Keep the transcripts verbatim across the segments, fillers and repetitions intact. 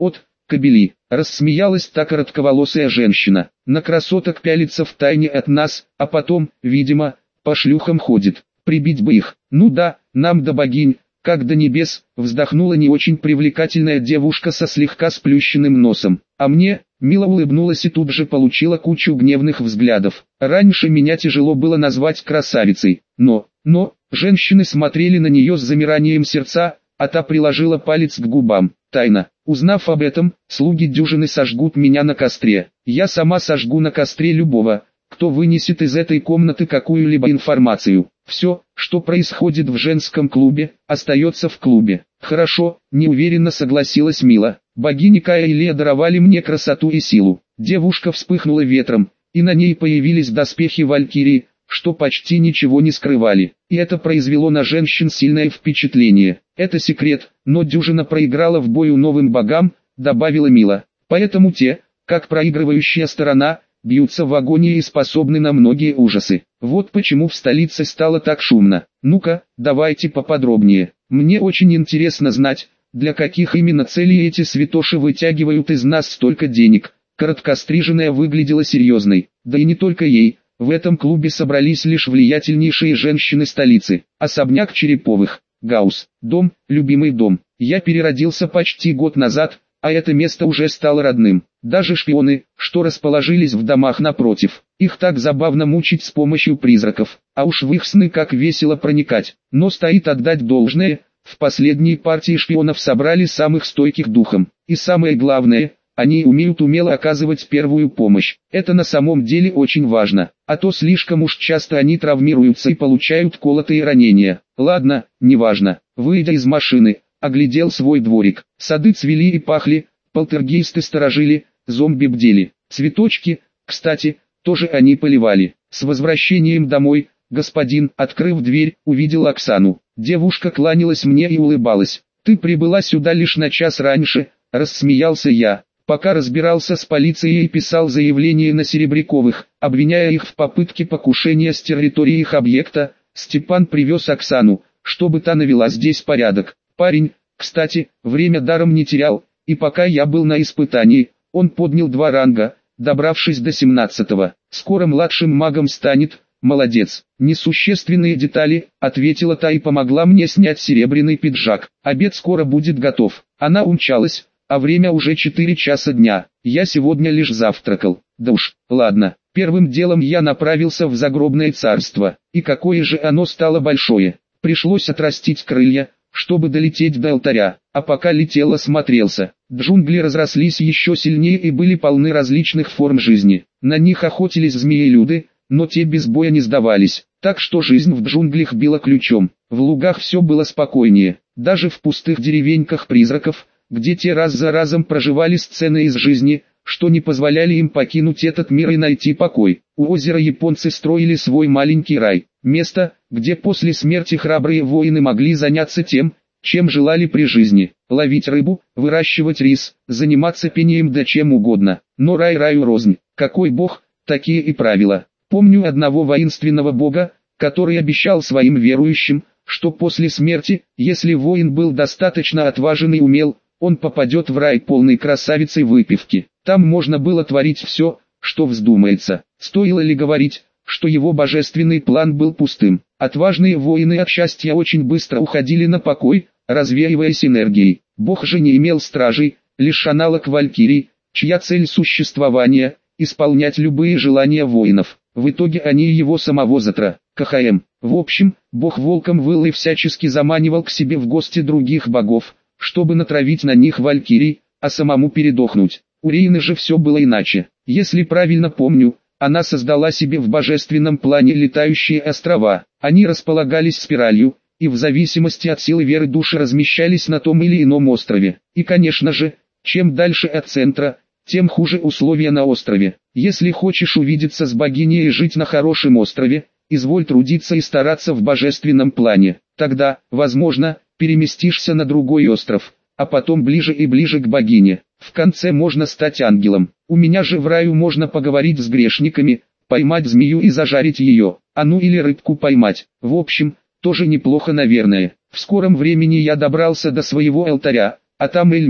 От кобели, рассмеялась та коротковолосая женщина. На красоток пялится втайне от нас, а потом, видимо, по шлюхам ходит. Прибить бы их. Ну да, нам до богинь, как до небес, вздохнула не очень привлекательная девушка со слегка сплющенным носом. А мне, мило улыбнулась и тут же получила кучу гневных взглядов. Раньше меня тяжело было назвать красавицей, но, но, женщины смотрели на нее с замиранием сердца, а та приложила палец к губам. Тайна. Узнав об этом, слуги дюжины сожгут меня на костре. Я сама сожгу на костре любого, кто вынесет из этой комнаты какую-либо информацию. Все, что происходит в женском клубе, остается в клубе. Хорошо, неуверенно согласилась Мила. Богини Кая и Лея даровали мне красоту и силу. Девушка вспыхнула ветром, и на ней появились доспехи Валькирии, что почти ничего не скрывали. И это произвело на женщин сильное впечатление. Это секрет, но дюжина проиграла в бою новым богам, добавила Мила. Поэтому те, как проигрывающая сторона, бьются в агонии и способны на многие ужасы. Вот почему в столице стало так шумно. Ну-ка, давайте поподробнее. Мне очень интересно знать, для каких именно целей эти святоши вытягивают из нас столько денег. Короткостриженная выглядела серьезной. Да и не только ей. В этом клубе собрались лишь влиятельнейшие женщины столицы. Особняк Череповых, Гаус, дом, любимый дом. Я переродился почти год назад, а это место уже стало родным. Даже шпионы, что расположились в домах напротив, их так забавно мучить с помощью призраков, а уж в их сны как весело проникать. Но стоит отдать должное, в последней партии шпионов собрали самых стойких духом. И самое главное, они умеют умело оказывать первую помощь. Это на самом деле очень важно, а то слишком уж часто они травмируются и получают колотые ранения. Ладно, неважно. Выйдя из машины, оглядел свой дворик. Сады цвели и пахли, полтергейсты сторожили, зомби бдели. Цветочки, кстати, тоже они поливали. С возвращением домой, господин, открыв дверь, увидел Оксану. Девушка кланялась мне и улыбалась. «Ты прибыла сюда лишь на час раньше», — рассмеялся я. Пока разбирался с полицией и писал заявление на Серебряковых, обвиняя их в попытке покушения с территории их объекта, Степан привез Оксану, чтобы та навела здесь порядок. Парень, кстати, время даром не терял, и пока я был на испытании, он поднял два ранга, добравшись до семнадцатого. Скоро младшим магом станет, молодец. Несущественные детали, ответила та и помогла мне снять серебряный пиджак. Обед скоро будет готов. Она умчалась, а время уже четыре часа дня. Я сегодня лишь завтракал. Да уж, ладно. Первым делом я направился в загробное царство. И какое же оно стало большое. Пришлось отрастить крылья, чтобы долететь до алтаря, а пока летел, осмотрелся. Джунгли разрослись еще сильнее и были полны различных форм жизни. На них охотились змеелюды, но те без боя не сдавались, так что жизнь в джунглях била ключом. В лугах все было спокойнее, даже в пустых деревеньках призраков, где те раз за разом проживали сцены из жизни, что не позволяли им покинуть этот мир и найти покой. У озера японцы строили свой маленький рай, место, где после смерти храбрые воины могли заняться тем, чем желали при жизни: ловить рыбу, выращивать рис, заниматься пением да чем угодно. Но рай раю рознь, какой бог, такие и правила. Помню одного воинственного бога, который обещал своим верующим, что после смерти, если воин был достаточно отважен и умел, он попадет в рай полный красавиц и выпивки. Там можно было творить все, что вздумается. Стоило ли говорить, что его божественный план был пустым? Отважные воины от счастья очень быстро уходили на покой, развеиваясь энергией. Бог же не имел стражей, лишь аналог Валькирий, чья цель существования – исполнять любые желания воинов. В итоге они его самого затра, КХМ. В общем, бог волком выл и всячески заманивал к себе в гости других богов, чтобы натравить на них валькирий, а самому передохнуть. У Рейны же все было иначе. Если правильно помню, она создала себе в божественном плане летающие острова. Они располагались спиралью, и в зависимости от силы веры души размещались на том или ином острове. И конечно же, чем дальше от центра, тем хуже условия на острове. Если хочешь увидеться с богиней и жить на хорошем острове, изволь трудиться и стараться в божественном плане. Тогда, возможно, переместишься на другой остров, а потом ближе и ближе к богине. В конце можно стать ангелом. У меня же в раю можно поговорить с грешниками, поймать змею и зажарить ее, а ну или рыбку поймать. В общем, тоже неплохо, наверное. В скором времени я добрался до своего алтаря, а там Эльми,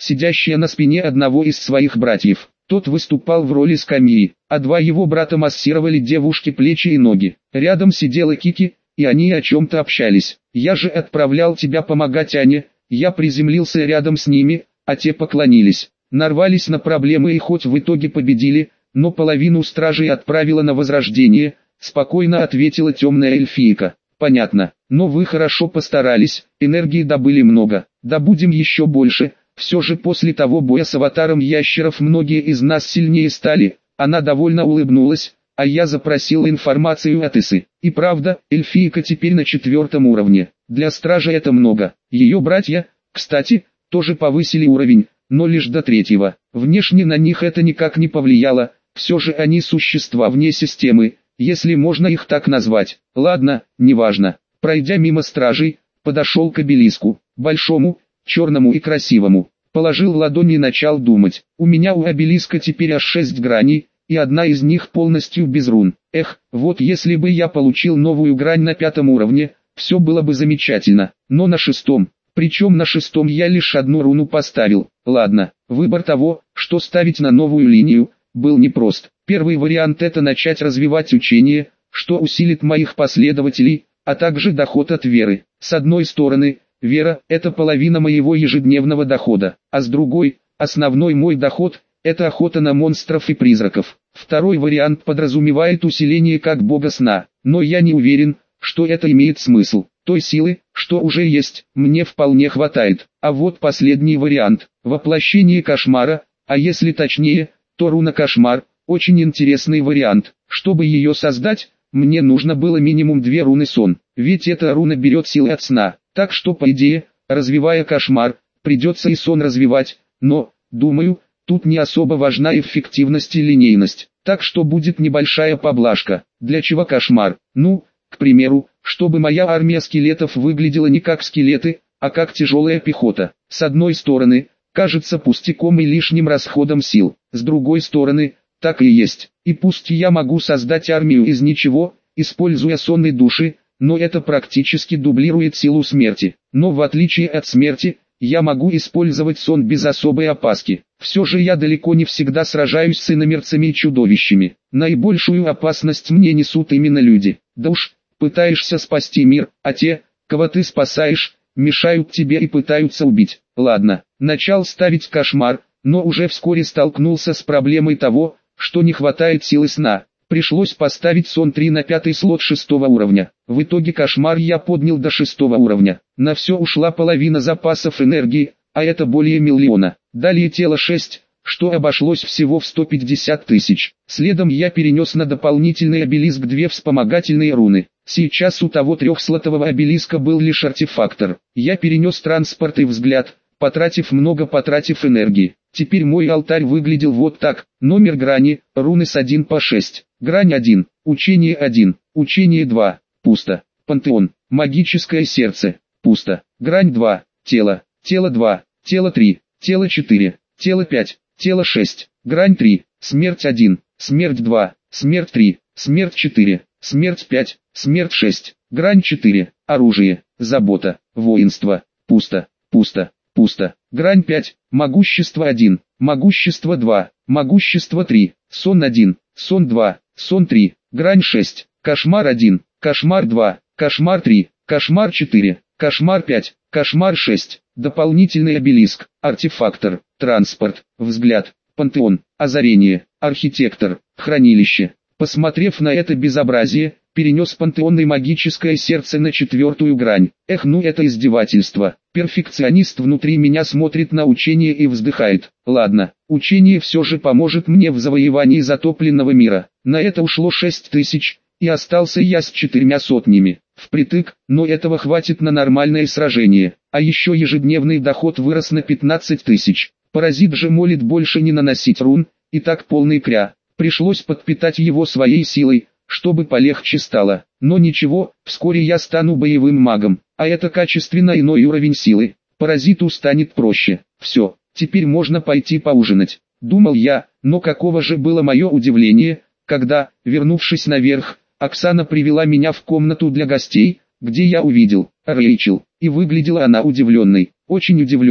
сидящая на спине одного из своих братьев. Тот выступал в роли скамьи, а два его брата массировали девушке плечи и ноги. Рядом сидела Кики, и они о чем-то общались. «Я же отправлял тебя помогать Ане». Я приземлился рядом с ними, а те поклонились. Нарвались на проблемы и хоть в итоге победили, но половину стражей отправила на возрождение, спокойно ответила темная эльфийка. Понятно, но вы хорошо постарались, энергии добыли много, добудем еще больше. Все же после того боя с аватаром ящеров многие из нас сильнее стали. Она довольно улыбнулась, а я запросил информацию от Исы. И правда, эльфийка теперь на четвертом уровне. Для стража это много. Ее братья, кстати, тоже повысили уровень, но лишь до третьего. Внешне на них это никак не повлияло, все же они существа вне системы, если можно их так назвать. Ладно, неважно. Пройдя мимо стражей, подошел к обелиску, большому, черному и красивому. Положил ладони и начал думать. У меня у обелиска теперь аж шесть граней, и одна из них полностью без рун. Эх, вот если бы я получил новую грань на пятом уровне, все было бы замечательно, но на шестом. Причем на шестом я лишь одну руну поставил. Ладно, выбор того, что ставить на новую линию, был непрост. Первый вариант — это начать развивать учение, что усилит моих последователей, а также доход от веры. С одной стороны, вера – это половина моего ежедневного дохода, а с другой, основной мой доход – это охота на монстров и призраков. Второй вариант подразумевает усиление как бога сна, но я не уверен, что это имеет смысл. Той силы, что уже есть, мне вполне хватает. А вот последний вариант – воплощение кошмара, а если точнее, то руна кошмар – очень интересный вариант. Чтобы ее создать, мне нужно было минимум две руны сон, ведь эта руна берет силы от сна. Так что по идее, развивая кошмар, придется и сон развивать, но, думаю, тут не особо важна эффективность и линейность. Так что будет небольшая поблажка. Для чего кошмар? Ну, к примеру, чтобы моя армия скелетов выглядела не как скелеты, а как тяжелая пехота. С одной стороны, кажется пустяком и лишним расходом сил. С другой стороны, так и есть. И пусть я могу создать армию из ничего, используя сонные души, но это практически дублирует силу смерти. Но в отличие от смерти, я могу использовать сон без особой опаски. Все же я далеко не всегда сражаюсь с иномерцами и чудовищами. Наибольшую опасность мне несут именно люди. Да уж, пытаешься спасти мир, а те, кого ты спасаешь, мешают тебе и пытаются убить. Ладно, начал ставить кошмар, но уже вскоре столкнулся с проблемой того, что не хватает силы сна. Пришлось поставить сон три на пятый слот шестого уровня. В итоге кошмар я поднял до шестого уровня. На все ушла половина запасов энергии, а это более миллиона. Далее тело шесть, что обошлось всего в сто пятьдесят тысяч. Следом я перенес на дополнительный обелиск две вспомогательные руны. Сейчас у того трехслотового обелиска был лишь артефактор. Я перенес транспорт и взгляд, потратив много потратив энергии. Теперь мой алтарь выглядел вот так. Номер грани, руны с один по шесть. Грань один, учение один, учение два, пусто. Пантеон, магическое сердце, пусто. Грань два, тело, тело два, тело три, тело четыре, тело пять, тело шесть. Грань три, смерть один, смерть два, смерть три, смерть четыре, смерть пять, смерть шесть. Грань четыре, оружие, забота, воинство, пусто, пусто, пусто. Грань пять, могущество один, могущество два, могущество три, сон один, сон два, сон три, грань шесть, кошмар один, кошмар два, кошмар три, кошмар четыре, кошмар пять, кошмар шесть, дополнительный обелиск, артефактор, транспорт, взгляд, пантеон, озарение, архитектор, хранилище. Посмотрев на это безобразие, перенес пантеонное магическое сердце на четвертую грань. Эх, ну это издевательство. Перфекционист внутри меня смотрит на учение и вздыхает. Ладно, учение все же поможет мне в завоевании затопленного мира. На это ушло шесть тысяч, и остался я с четырьмя сотнями. Впритык, но этого хватит на нормальное сражение. А еще ежедневный доход вырос на пятнадцать тысяч. Паразит же молит больше не наносить рун, и так полный кря. Пришлось подпитать его своей силой, чтобы полегче стало. Но ничего, вскоре я стану боевым магом, а это качественно иной уровень силы. Паразиту станет проще. Все, теперь можно пойти поужинать. Думал я, но каково же было мое удивление, когда, вернувшись наверх, Оксана привела меня в комнату для гостей, где я увидел Рэйчел, и выглядела она удивленной, очень удивленной.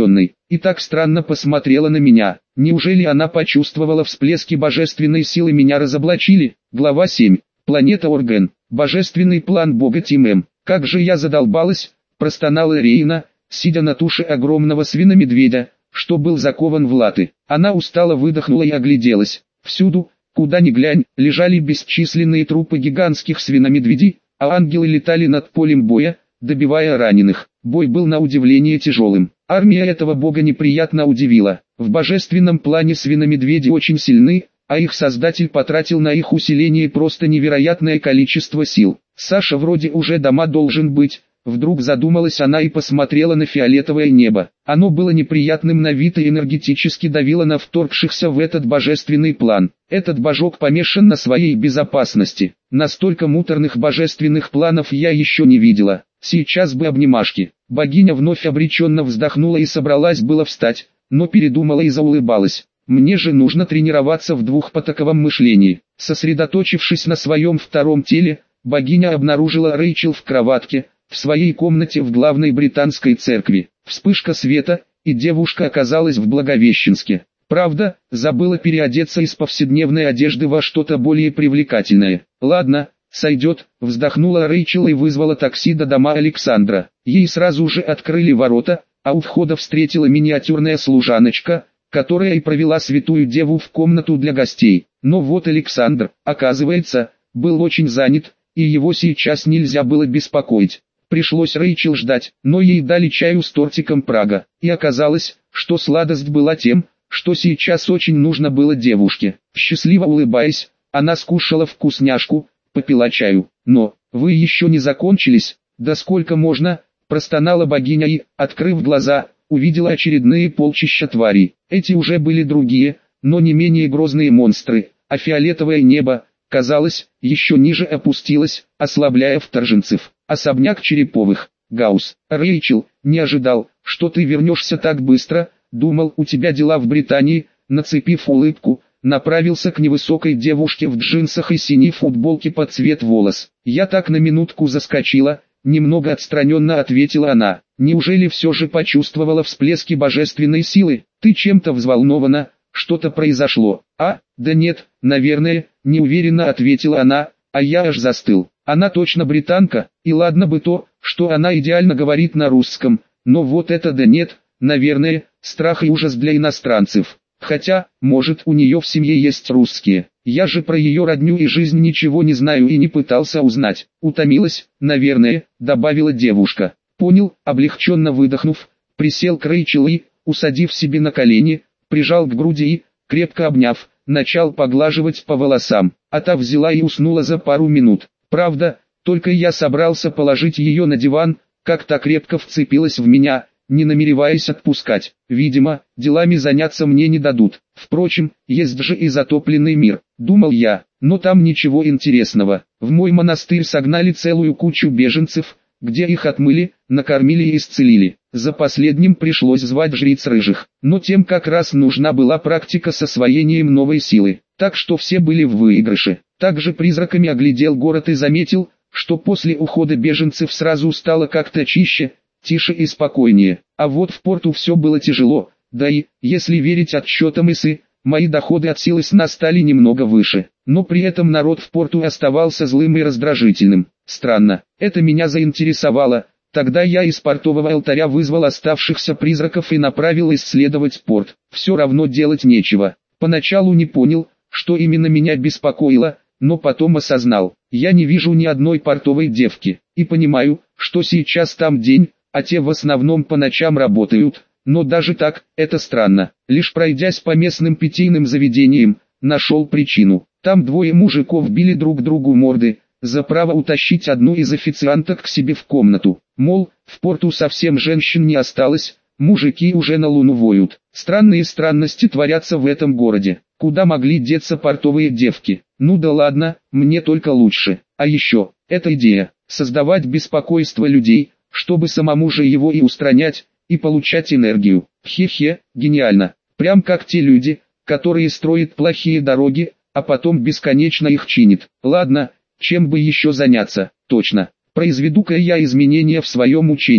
и так странно посмотрела на меня. Неужели она почувствовала всплески божественной силы, меня разоблачили? Глава семь. Планета Орген. Божественный план бога Тимэм. Как же я задолбалась, простонала Рейна, сидя на туше огромного свиномедведя, что был закован в латы. Она устало выдохнула и огляделась. Всюду, куда ни глянь, лежали бесчисленные трупы гигантских свиномедведей, а ангелы летали над полем боя, добивая раненых. Бой был на удивление тяжелым. Армия этого бога неприятно удивила. В божественном плане свиномедведи очень сильны, а их создатель потратил на их усиление просто невероятное количество сил. Саша вроде уже дома должен быть. Вдруг задумалась она и посмотрела на фиолетовое небо. Оно было неприятным на вид и энергетически давило на вторгшихся в этот божественный план. Этот божок помешан на своей безопасности. Настолько муторных божественных планов я еще не видела. Сейчас бы обнимашки. Богиня вновь обреченно вздохнула и собралась было встать, но передумала и заулыбалась. Мне же нужно тренироваться в двухпотоковом мышлении. Сосредоточившись на своем втором теле, богиня обнаружила Рэйчел в кроватке, в своей комнате в главной британской церкви. Вспышка света, и девушка оказалась в Благовещенске. Правда, забыла переодеться из повседневной одежды во что-то более привлекательное. Ладно, сойдет, вздохнула Рэйчел и вызвала такси до дома Александра. Ей сразу же открыли ворота, а у входа встретила миниатюрная служаночка, которая и провела святую деву в комнату для гостей. Но вот Александр, оказывается, был очень занят, и его сейчас нельзя было беспокоить. Пришлось Рэйчел ждать, но ей дали чаю с тортиком Прага, и оказалось, что сладость была тем, что сейчас очень нужно было девушке. Счастливо улыбаясь, она скушала вкусняшку, попила чаю. Но, вы еще не закончились, да сколько можно, простонала богиня и, открыв глаза, увидела очередные полчища тварей. Эти уже были другие, но не менее грозные монстры, а фиолетовое небо, казалось, еще ниже опустилось, ослабляя вторженцев. Особняк Череповых. Гаус. Рэйчел, не ожидал, что ты вернешься так быстро, думал, у тебя дела в Британии, нацепив улыбку, направился к невысокой девушке в джинсах и синей футболке под цвет волос. Я так на минутку заскочила, немного отстраненно ответила она. Неужели все же почувствовала всплески божественной силы? Ты чем-то взволнована, что-то произошло? А, да нет, наверное, неуверенно ответила она, а я аж застыл. Она точно британка, и ладно бы то, что она идеально говорит на русском, но вот это да нет, наверное, страх и ужас для иностранцев. Хотя, может, у нее в семье есть русские. Я же про ее родню и жизнь ничего не знаю и не пытался узнать. Утомилась, наверное, добавила девушка. Понял, облегченно выдохнув, присел к Рэйчел и, усадив себе на колени, прижал к груди и, крепко обняв, начал поглаживать по волосам, а та взяла и уснула за пару минут. Правда, только я собрался положить ее на диван, как та крепко вцепилась в меня, не намереваясь отпускать. Видимо, делами заняться мне не дадут. Впрочем, есть же и затопленный мир, думал я, но там ничего интересного. В мой монастырь согнали целую кучу беженцев, где их отмыли, накормили и исцелили. За последним пришлось звать жриц рыжих, но тем как раз нужна была практика с освоением новой силы, так что все были в выигрыше. Также призраками оглядел город и заметил, что после ухода беженцев сразу стало как-то чище, тише и спокойнее. А вот в порту все было тяжело, да и, если верить отчетам ИСы, мои доходы от силы сна стали немного выше. Но при этом народ в порту оставался злым и раздражительным. Странно, это меня заинтересовало. Тогда я из портового алтаря вызвал оставшихся призраков и направил исследовать порт. Все равно делать нечего. Поначалу не понял, что именно меня беспокоило, но потом осознал. Я не вижу ни одной портовой девки. И понимаю, что сейчас там день, а те в основном по ночам работают. Но даже так, это странно. Лишь пройдясь по местным питейным заведениям, нашел причину. Там двое мужиков били друг другу морды, за право утащить одну из официанток к себе в комнату. Мол, в порту совсем женщин не осталось, мужики уже на луну воют. Странные странности творятся в этом городе. Куда могли деться портовые девки? Ну да ладно, мне только лучше. А еще, эта идея, создавать беспокойство людей, чтобы самому же его и устранять, и получать энергию. Хе-хе, гениально. Прям как те люди, которые строят плохие дороги, а потом бесконечно их чинят. Ладно, чем бы еще заняться, точно. Произведу-ка я изменения в своем учении.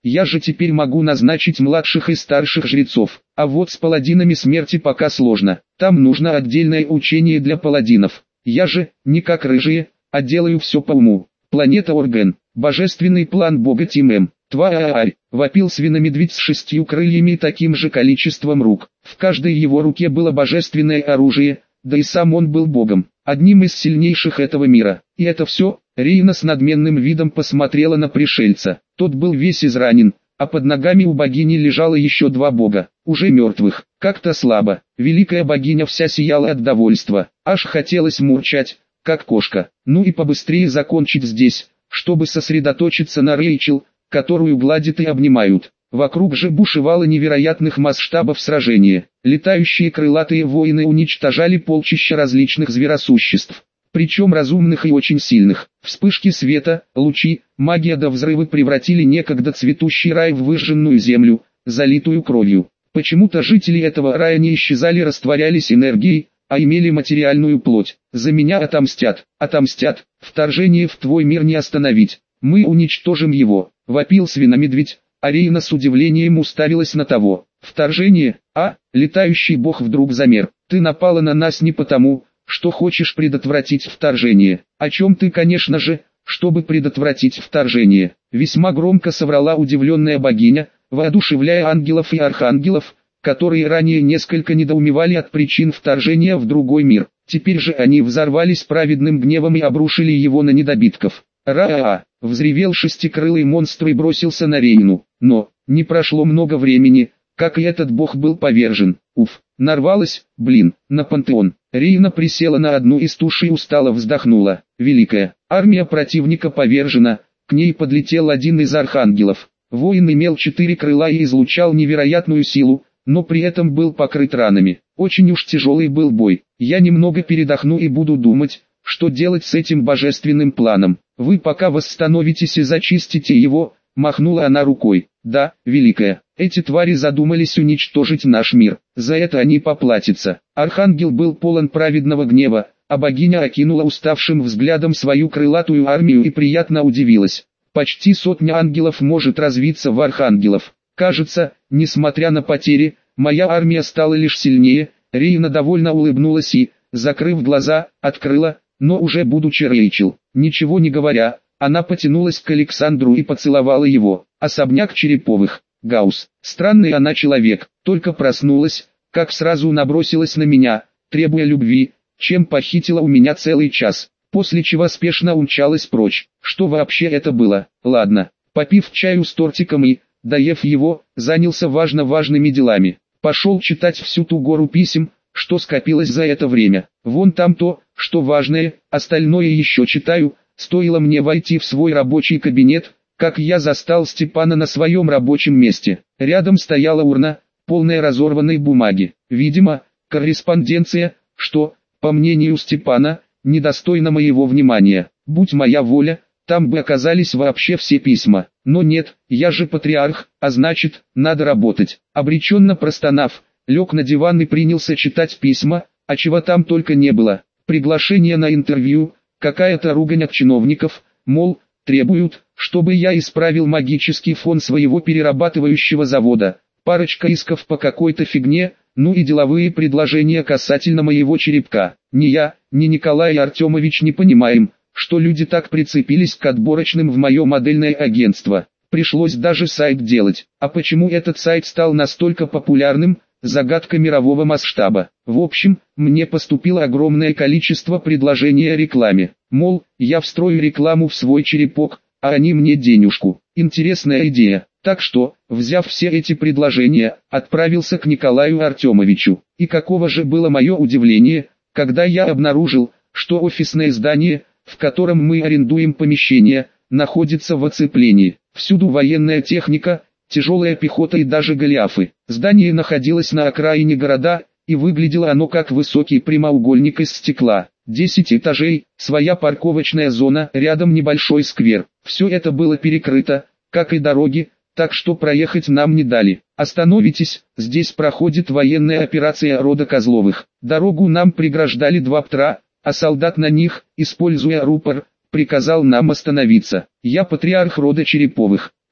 Я же теперь могу назначить младших и старших жрецов. А вот с паладинами смерти пока сложно. Там нужно отдельное учение для паладинов. Я же, не как рыжие, а делаю все по уму. Планета Орген. Божественный план бога Тимэм. Тваарь, вопил свиномедведь с шестью крыльями и таким же количеством рук. В каждой его руке было божественное оружие, да и сам он был богом, одним из сильнейших этого мира. И это все. Рейна с надменным видом посмотрела на пришельца. Тот был весь изранен, а под ногами у богини лежало еще два бога, уже мертвых. Как-то слабо. Великая богиня вся сияла от довольства, аж хотелось мурчать, как кошка. Ну и побыстрее закончить здесь, чтобы сосредоточиться на Рэйчел, которую гладят и обнимают. Вокруг же бушевало невероятных масштабов сражение. Летающие крылатые воины уничтожали полчища различных зверосуществ, причем разумных и очень сильных. Вспышки света, лучи, магия да взрывы превратили некогда цветущий рай в выжженную землю, залитую кровью. Почему-то жители этого рая не исчезали, растворялись энергией, а имели материальную плоть. За меня отомстят, отомстят, вторжение в твой мир не остановить, мы уничтожим его, вопил свиномедведь. Арейна с удивлением уставилась на того. Вторжение, а, летающий бог вдруг замер. Ты напала на нас не потому, что хочешь предотвратить вторжение. О чем ты, конечно же, чтобы предотвратить вторжение. Весьма громко соврала удивленная богиня, воодушевляя ангелов и архангелов, которые ранее несколько недоумевали от причин вторжения в другой мир. Теперь же они взорвались праведным гневом и обрушили его на недобитков. Ра-а-а! Взревел шестикрылый монстр и бросился на Рейну. Но, не прошло много времени, как и этот бог был повержен. Уф, нарвалась, блин, на пантеон. Рейна присела на одну из туш и устало вздохнула. Великая, армия противника повержена, к ней подлетел один из архангелов. Воин имел четыре крыла и излучал невероятную силу, но при этом был покрыт ранами. Очень уж тяжелый был бой. Я немного передохну и буду думать, что делать с этим божественным планом. Вы пока восстановитесь и зачистите его, махнула она рукой. Да, великая, эти твари задумались уничтожить наш мир, за это они поплатятся. Архангел был полон праведного гнева, а богиня окинула уставшим взглядом свою крылатую армию и приятно удивилась. Почти сотня ангелов может развиться в архангелов. Кажется, несмотря на потери, моя армия стала лишь сильнее. Рейна довольно улыбнулась и, закрыв глаза, открыла, но уже будучи Рэйчел. Ничего не говоря, она потянулась к Александру и поцеловала его. Особняк Череповых. Гаус. Странный она человек, только проснулась, как сразу набросилась на меня, требуя любви, чем похитила у меня целый час, после чего спешно умчалась прочь. Что вообще это было? Ладно, попив чаю с тортиком и, доев его, занялся важно-важными делами. Пошел читать всю ту гору писем, что скопилось за это время. Вон там то, что важное, остальное еще читаю. Стоило мне войти в свой рабочий кабинет, как я застал Степана на своем рабочем месте. Рядом стояла урна, полная разорванной бумаги. Видимо, корреспонденция, что, по мнению Степана, недостойна моего внимания. Будь моя воля, там бы оказались вообще все письма. Но нет, я же патриарх, а значит, надо работать. Обреченно простонав, лег на диван и принялся читать письма, а чего там только не было. Приглашение на интервью, какая-то ругань от чиновников, мол, требуют, чтобы я исправил магический фон своего перерабатывающего завода, парочка исков по какой-то фигне, ну и деловые предложения касательно моего черепка. Ни я, ни Николай Артемович не понимаем, что люди так прицепились к отборочным в мое модельное агентство. Пришлось даже сайт делать. А почему этот сайт стал настолько популярным? Загадка мирового масштаба. В общем, мне поступило огромное количество предложений о рекламе. Мол, я встрою рекламу в свой черепок, а они мне денежку. Интересная идея. Так что, взяв все эти предложения, отправился к Николаю Артемовичу. И каково же было мое удивление, когда я обнаружил, что офисное здание, в котором мы арендуем помещение, находится в оцеплении. Всюду военная техника, тяжелая пехота и даже голиафы. Здание находилось на окраине города, и выглядело оно как высокий прямоугольник из стекла. Десять этажей, своя парковочная зона, рядом небольшой сквер. Все это было перекрыто, как и дороги, так что проехать нам не дали. Остановитесь, здесь проходит военная операция рода Козловых. Дорогу нам преграждали два птра, а солдат на них, используя рупор, приказал нам остановиться. Я патриарх рода Череповых.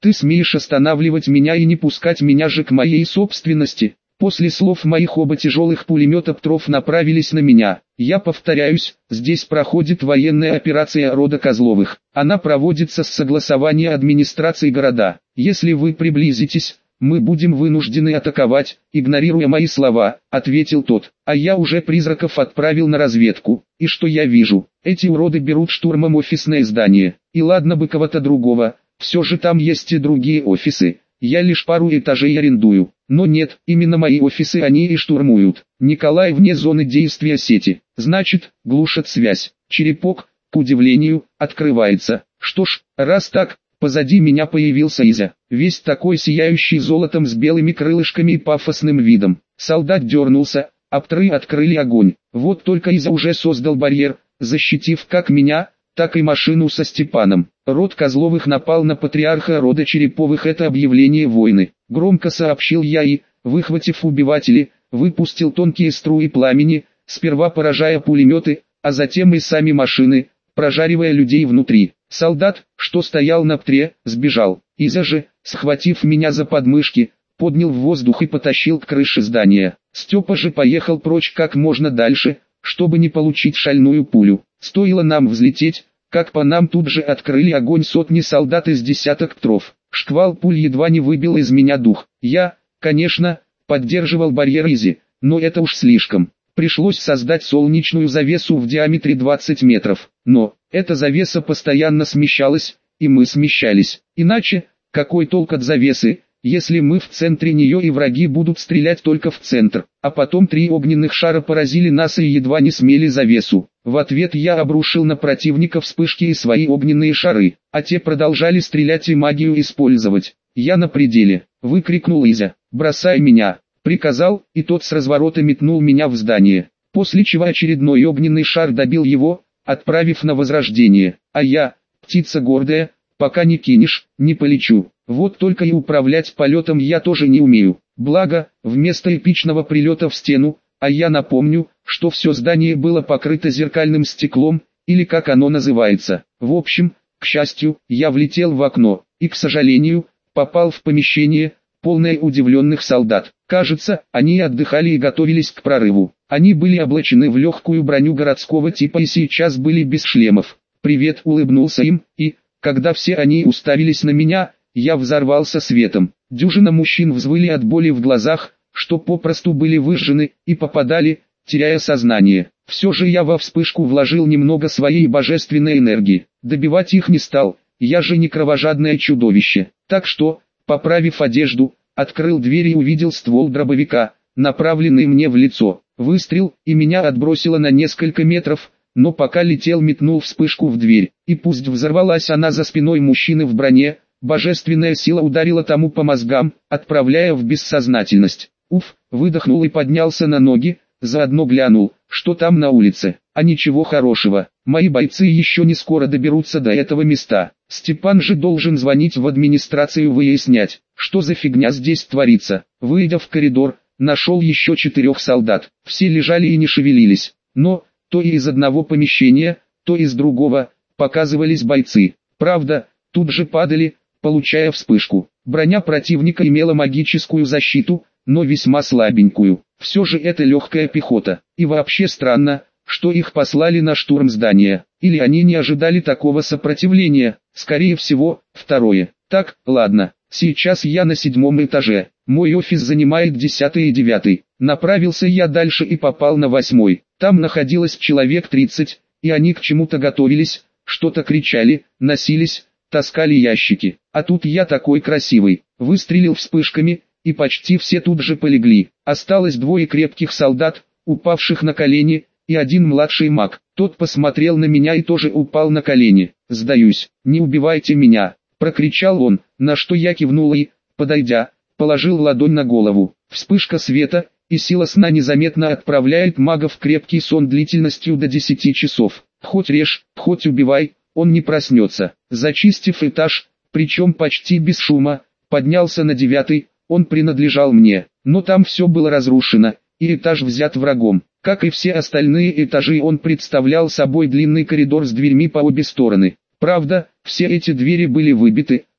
Ты смеешь останавливать меня и не пускать меня же к моей собственности? После слов моих оба тяжелых пулемета Птров направились на меня. Я повторяюсь, здесь проходит военная операция рода Козловых. Она проводится с согласования администрации города. Если вы приблизитесь, мы будем вынуждены атаковать, игнорируя мои слова, ответил тот. А я уже призраков отправил на разведку. И что я вижу? Эти уроды берут штурмом офисное здание. И ладно бы кого-то другого, все же там есть и другие офисы. Я лишь пару этажей арендую. Но нет, именно мои офисы они и штурмуют. Николай вне зоны действия сети. Значит, глушат связь. Черепок, к удивлению, открывается. Что ж, раз так, позади меня появился Изя. Весь такой сияющий золотом с белыми крылышками и пафосным видом. Солдат дернулся, а Птры открыли огонь. Вот только Изя уже создал барьер, защитив как меня, так и машину со Степаном. Род Козловых напал на патриарха рода Череповых, это объявление войны. Громко сообщил я и, выхватив убиватели, выпустил тонкие струи пламени, сперва поражая пулеметы, а затем и сами машины, прожаривая людей внутри. Солдат, что стоял на Птре, сбежал. Изя же, схватив меня за подмышки, поднял в воздух и потащил к крыше здания. Степа же поехал прочь как можно дальше, чтобы не получить шальную пулю. Стоило нам взлететь, как по нам тут же открыли огонь сотни солдат из десяток Птров. Шквал пуль едва не выбил из меня дух. Я, конечно, поддерживал барьер Изи, но это уж слишком. Пришлось создать солнечную завесу в диаметре двадцать метров. Но, эта завеса постоянно смещалась, и мы смещались. Иначе, какой толк от завесы, если мы в центре нее и враги будут стрелять только в центр? А потом три огненных шара поразили нас и едва не смели завесу. В ответ я обрушил на противника вспышки и свои огненные шары, а те продолжали стрелять и магию использовать. Я на пределе, выкрикнул Изя, бросай меня, приказал, и тот с разворота метнул меня в здание, после чего очередной огненный шар добил его, отправив на возрождение, а я, птица гордая, пока не кинешь, не полечу. Вот только и управлять полетом я тоже не умею. Благо, вместо эпичного прилета в стену, а я напомню, что все здание было покрыто зеркальным стеклом, или как оно называется. В общем, к счастью, я влетел в окно, и, к сожалению, попал в помещение, полное удивленных солдат. Кажется, они отдыхали и готовились к прорыву. Они были облачены в легкую броню городского типа и сейчас были без шлемов. «Привет», улыбнулся им, и, когда все они уставились на меня, я взорвался светом. Дюжина мужчин взвыли от боли в глазах, что попросту были выжжены, и попадали, теряя сознание. Все же я во вспышку вложил немного своей божественной энергии. Добивать их не стал, я же не кровожадное чудовище. Так что, поправив одежду, открыл дверь и увидел ствол дробовика, направленный мне в лицо. Выстрел, и меня отбросило на несколько метров, но пока летел, метнул вспышку в дверь. И пусть взорвалась она за спиной мужчины в броне, божественная сила ударила тому по мозгам, отправляя в бессознательность. Уф, выдохнул и поднялся на ноги, заодно глянул, что там на улице. А ничего хорошего, мои бойцы еще не скоро доберутся до этого места. Степан же должен звонить в администрацию выяснять, что за фигня здесь творится. Выйдя в коридор, нашел еще четырех солдат. Все лежали и не шевелились, но, то из одного помещения, то из другого, показывались бойцы. Правда, тут же падали, получая вспышку. Броня противника имела магическую защиту, но весьма слабенькую. Все же это легкая пехота. И вообще странно, что их послали на штурм здания. Или они не ожидали такого сопротивления. Скорее всего, второе. Так, ладно, сейчас я на седьмом этаже. Мой офис занимает десятый и девятый. Направился я дальше и попал на восьмой. Там находилось человек тридцать, и они к чему-то готовились, что-то кричали, носились, таскали ящики. А тут я такой красивый, выстрелил вспышками, и почти все тут же полегли. Осталось двое крепких солдат, упавших на колени, и один младший маг. Тот посмотрел на меня и тоже упал на колени. «Сдаюсь, не убивайте меня», — прокричал он, на что я кивнул и, подойдя, положил ладонь на голову. Вспышка света, и сила сна незаметно отправляет мага в крепкий сон длительностью до десяти часов. Хоть режь, хоть убивай, он не проснется. Зачистив этаж, причем почти без шума, поднялся на девятый. Он принадлежал мне, но там все было разрушено, и этаж взят врагом. Как и все остальные этажи, он представлял собой длинный коридор с дверьми по обе стороны. Правда, все эти двери были выбиты,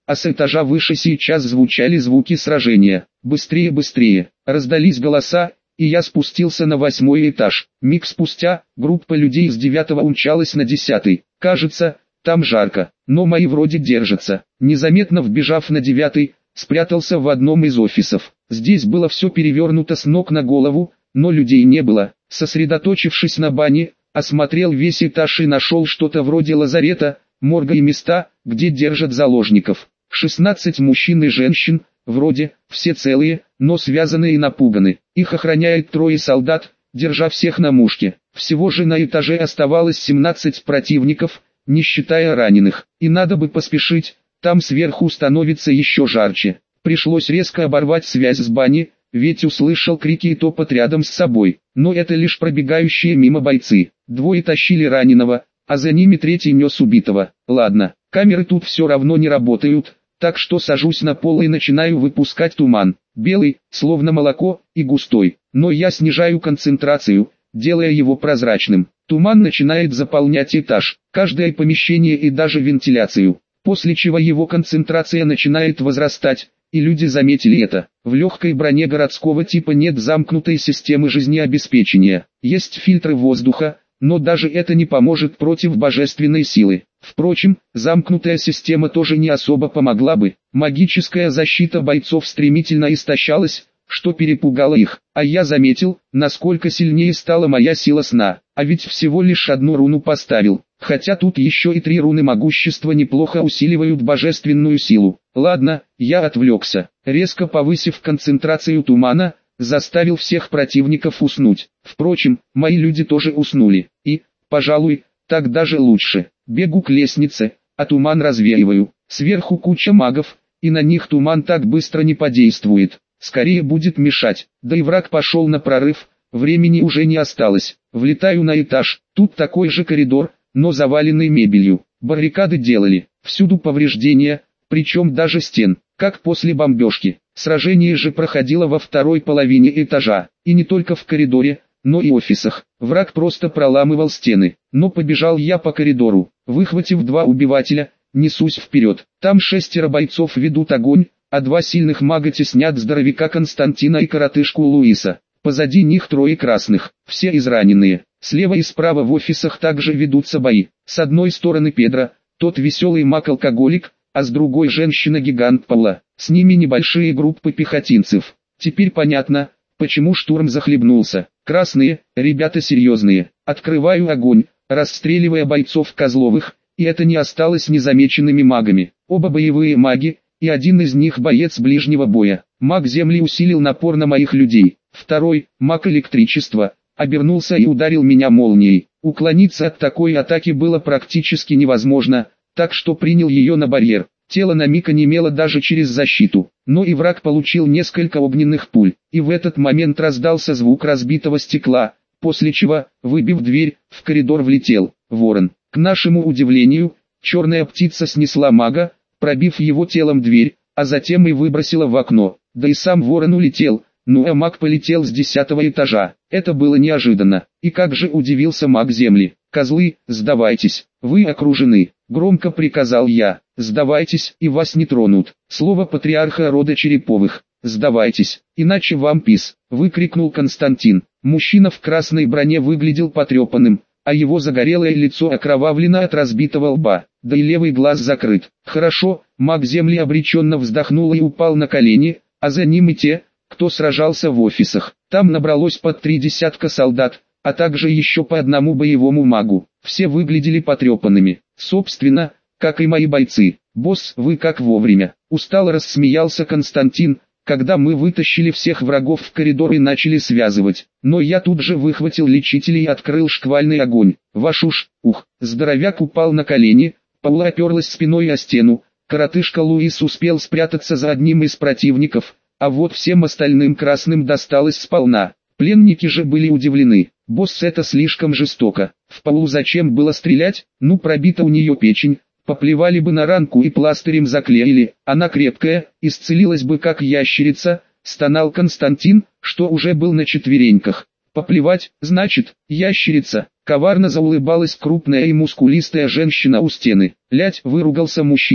а с этажа выше сейчас звучали звуки сражения. Быстрее, быстрее, раздались голоса, и я спустился на восьмой этаж. Миг спустя, группа людей с девятого умчалась на десятый. Кажется, там жарко, но мои вроде держатся. Незаметно вбежав на девятый, спрятался в одном из офисов. Здесь было все перевернуто с ног на голову, но людей не было. Сосредоточившись на бане, осмотрел весь этаж и нашел что-то вроде лазарета, морга и места, где держат заложников. шестнадцать мужчин и женщин, вроде, все целые, но связанные и напуганы. Их охраняет трое солдат, держа всех на мушке. Всего же на этаже оставалось семнадцать противников, не считая раненых. И надо бы поспешить, там сверху становится еще жарче. Пришлось резко оборвать связь с баней, ведь услышал крики и топот рядом с собой. Но это лишь пробегающие мимо бойцы. Двое тащили раненого, а за ними третий нес убитого. Ладно, камеры тут все равно не работают, так что сажусь на пол и начинаю выпускать туман. Белый, словно молоко, и густой. Но я снижаю концентрацию, делая его прозрачным. Туман начинает заполнять этаж, каждое помещение и даже вентиляцию. После чего его концентрация начинает возрастать, и люди заметили это. В легкой броне городского типа нет замкнутой системы жизнеобеспечения. Есть фильтры воздуха, но даже это не поможет против божественной силы. Впрочем, замкнутая система тоже не особо помогла бы. Магическая защита бойцов стремительно истощалась, что перепугало их. А я заметил, насколько сильнее стала моя сила сна. А ведь всего лишь одну руну поставил. Хотя тут еще и три руны могущества неплохо усиливают божественную силу. Ладно, я отвлекся. Резко повысив концентрацию тумана, заставил всех противников уснуть. Впрочем, мои люди тоже уснули. И, пожалуй, так даже лучше. Бегу к лестнице, а туман развеиваю. Сверху куча магов, и на них туман так быстро не подействует. Скорее будет мешать. Да и враг пошел на прорыв, времени уже не осталось. Влетаю на этаж, тут такой же коридор, но заваленный мебелью. Баррикады делали, всюду повреждения, причем даже стен, как после бомбежки. Сражение же проходило во второй половине этажа, и не только в коридоре, но и офисах. Враг просто проламывал стены, но побежал я по коридору, выхватив два убивателя, несусь вперед. Там шестеро бойцов ведут огонь, а два сильных мага теснят здоровяка Константина и коротышку Луиса. Позади них трое красных, все израненные. Слева и справа в офисах также ведутся бои. С одной стороны Педро, тот веселый маг-алкоголик, а с другой женщина-гигант Паула. С ними небольшие группы пехотинцев. Теперь понятно, почему штурм захлебнулся. Красные, ребята серьезные. Открываю огонь, расстреливая бойцов Козловых, и это не осталось незамеченными магами. Оба боевые маги, и один из них боец ближнего боя. Маг земли усилил напор на моих людей. Второй, маг электричества, обернулся и ударил меня молнией. Уклониться от такой атаки было практически невозможно, так что принял ее на барьер. Тело на миг онемело даже через защиту, но и враг получил несколько огненных пуль, и в этот момент раздался звук разбитого стекла, после чего, выбив дверь, в коридор влетел ворон. К нашему удивлению, черная птица снесла мага, пробив его телом дверь, а затем и выбросила в окно, да и сам ворон улетел. Ну а маг полетел с десятого этажа. Это было неожиданно. И как же удивился маг земли. «Козлы, сдавайтесь, вы окружены», — громко приказал я. «Сдавайтесь, и вас не тронут». Слово патриарха рода Череповых. «Сдавайтесь, иначе вам пис», — выкрикнул Константин. Мужчина в красной броне выглядел потрепанным, а его загорелое лицо окровавлено от разбитого лба, да и левый глаз закрыт. «Хорошо», — маг земли обреченно вздохнул и упал на колени, а за ним и те, кто сражался в офисах. Там набралось под три десятка солдат, а также еще по одному боевому магу. Все выглядели потрепанными. Собственно, как и мои бойцы. «Босс, вы как вовремя», — устало рассмеялся Константин, когда мы вытащили всех врагов в коридор и начали связывать. Но я тут же выхватил лечителей и открыл шквальный огонь. Вашу ж, ух, здоровяк упал на колени, Паула оперлась спиной о стену, коротышка Луис успел спрятаться за одним из противников, а вот всем остальным красным досталось сполна. Пленники же были удивлены. «Босс, это слишком жестоко. В Паулу зачем было стрелять? Ну, пробита у нее печень, поплевали бы на ранку и пластырем заклеили, она крепкая, исцелилась бы как ящерица», — стонал Константин, что уже был на четвереньках. «Поплевать, значит, ящерица», — коварно заулыбалась крупная и мускулистая женщина у стены. «Лять», — выругался мужчина,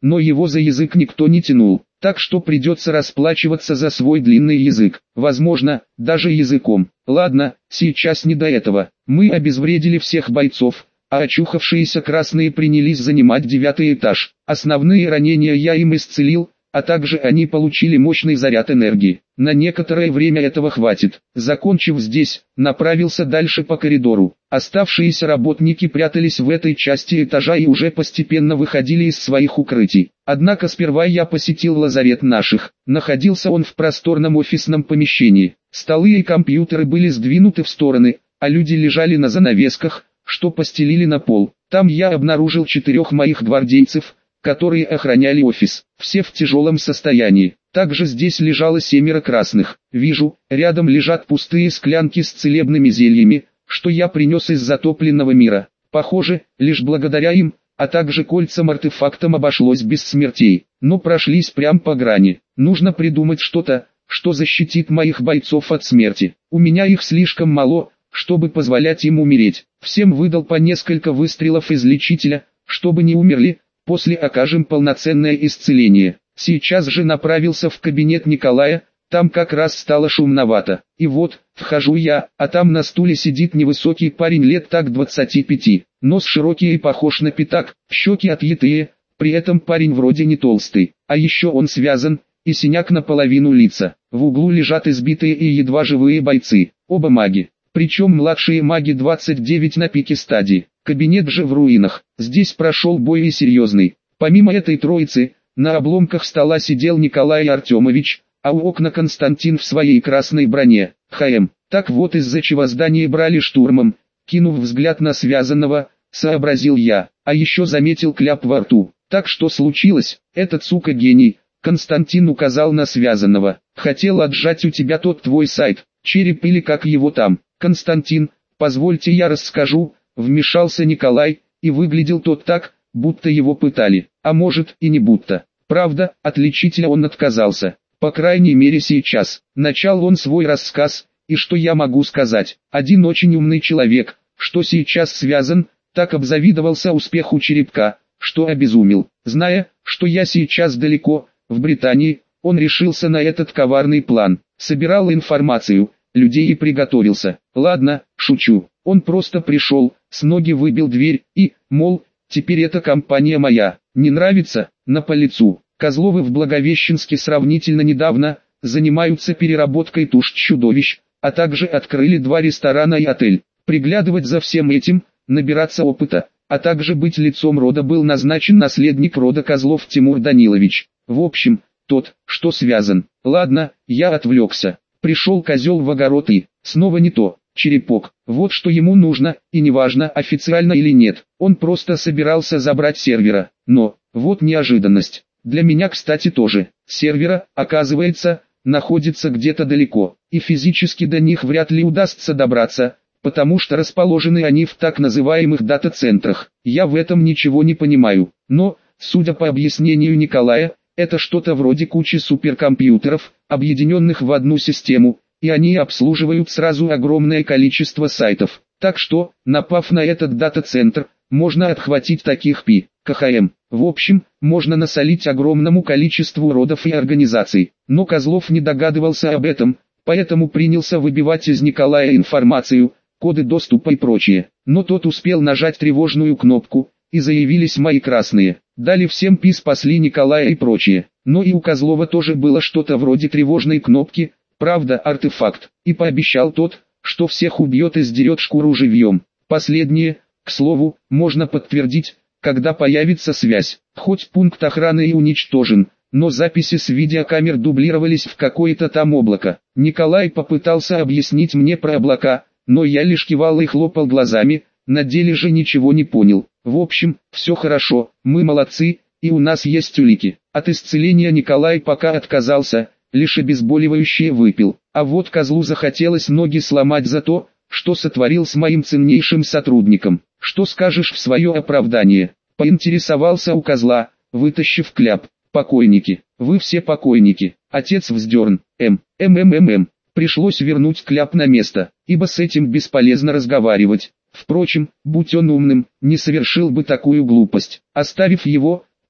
но его за язык никто не тянул, так что придется расплачиваться за свой длинный язык, возможно, даже языком. Ладно, сейчас не до этого. Мы обезвредили всех бойцов, а очухавшиеся красные принялись занимать девятый этаж. Основные ранения я им исцелил, а также они получили мощный заряд энергии. На некоторое время этого хватит. Закончив здесь, направился дальше по коридору. Оставшиеся работники прятались в этой части этажа и уже постепенно выходили из своих укрытий. Однако сперва я посетил лазарет наших. Находился он в просторном офисном помещении. Столы и компьютеры были сдвинуты в стороны, а люди лежали на занавесках, что постелили на пол. Там я обнаружил четырех моих гвардейцев, которые охраняли офис, все в тяжелом состоянии. Также здесь лежало семеро красных. Вижу, рядом лежат пустые склянки с целебными зельями, что я принес из затопленного мира. Похоже, лишь благодаря им, а также кольцам-артефактам обошлось без смертей. Но прошлись прям по грани. Нужно придумать что-то, что защитит моих бойцов от смерти. У меня их слишком мало, чтобы позволять им умереть. Всем выдал по несколько выстрелов из лечителя, чтобы не умерли. После окажем полноценное исцеление. Сейчас же направился в кабинет Николая, там как раз стало шумновато. И вот, вхожу я, а там на стуле сидит невысокий парень лет так двадцати пяти. Нос широкий и похож на пятак, щеки отлитые, при этом парень вроде не толстый. А еще он связан, и синяк наполовину лица. В углу лежат избитые и едва живые бойцы, оба маги. Причем младшие маги двадцать девять на пике стадии. Кабинет же в руинах. Здесь прошел бой и серьезный. Помимо этой троицы, на обломках стола сидел Николай Артемович, а у окна Константин в своей красной броне. ХМ. Так вот из-за чего здание брали штурмом. Кинув взгляд на связанного, сообразил я, а еще заметил кляп во рту. Так что случилось? Этот сука гений. Константин указал на связанного. Хотел отжать у тебя тот твой сайт, череп или как его там. Константин, позвольте я расскажу. Вмешался Николай, и выглядел тот так, будто его пытали, а может и не будто. Правда, от лечителя он отказался, по крайней мере сейчас. Начал он свой рассказ, и что я могу сказать? Один очень умный человек, что сейчас связан, так обзавидовался успеху черепка, что обезумел. Зная, что я сейчас далеко, в Британии, он решился на этот коварный план, собирал информацию, людей и приготовился. Ладно, шучу. Он просто пришел, с ноги выбил дверь и, мол, теперь эта компания моя. Не нравится? На по лицу. Козловы в Благовещенске сравнительно недавно занимаются переработкой туш чудовищ, а также открыли два ресторана и отель. Приглядывать за всем этим, набираться опыта, а также быть лицом рода был назначен наследник рода Козлов Тимур Данилович. В общем, тот, что связан. Ладно, я отвлекся. Пришел козел в огород и, снова не то. Черепок, вот что ему нужно, и неважно, официально или нет, он просто собирался забрать сервера, но, вот неожиданность, для меня кстати тоже, сервера, оказывается, находится где-то далеко, и физически до них вряд ли удастся добраться, потому что расположены они в так называемых дата-центрах, я в этом ничего не понимаю, но, судя по объяснению Николая, это что-то вроде кучи суперкомпьютеров, объединенных в одну систему, и они обслуживают сразу огромное количество сайтов. Так что, напав на этот дата-центр, можно отхватить таких пи, КХМ. В общем, можно насолить огромному количеству родов и организаций. Но Козлов не догадывался об этом, поэтому принялся выбивать из Николая информацию, коды доступа и прочее. Но тот успел нажать тревожную кнопку, и заявились мои красные. Дали всем пи, спасли Николая и прочее. Но и у Козлова тоже было что-то вроде тревожной кнопки, правда артефакт, и пообещал тот, что всех убьет и сдерет шкуру живьем. Последнее, к слову, можно подтвердить, когда появится связь. Хоть пункт охраны и уничтожен, но записи с видеокамер дублировались в какое-то там облако. Николай попытался объяснить мне про облака, но я лишь кивал и хлопал глазами, на деле же ничего не понял. В общем, все хорошо, мы молодцы, и у нас есть улики. От исцеления Николай пока отказался, лишь обезболивающее выпил, а вот козлу захотелось ноги сломать за то, что сотворил с моим ценнейшим сотрудником. Что скажешь в свое оправдание? Поинтересовался у козла, вытащив кляп. Покойники, вы все покойники. Отец вздерн, м, мммм. Пришлось вернуть кляп на место, ибо с этим бесполезно разговаривать. Впрочем, будь он умным, не совершил бы такую глупость. Оставив его,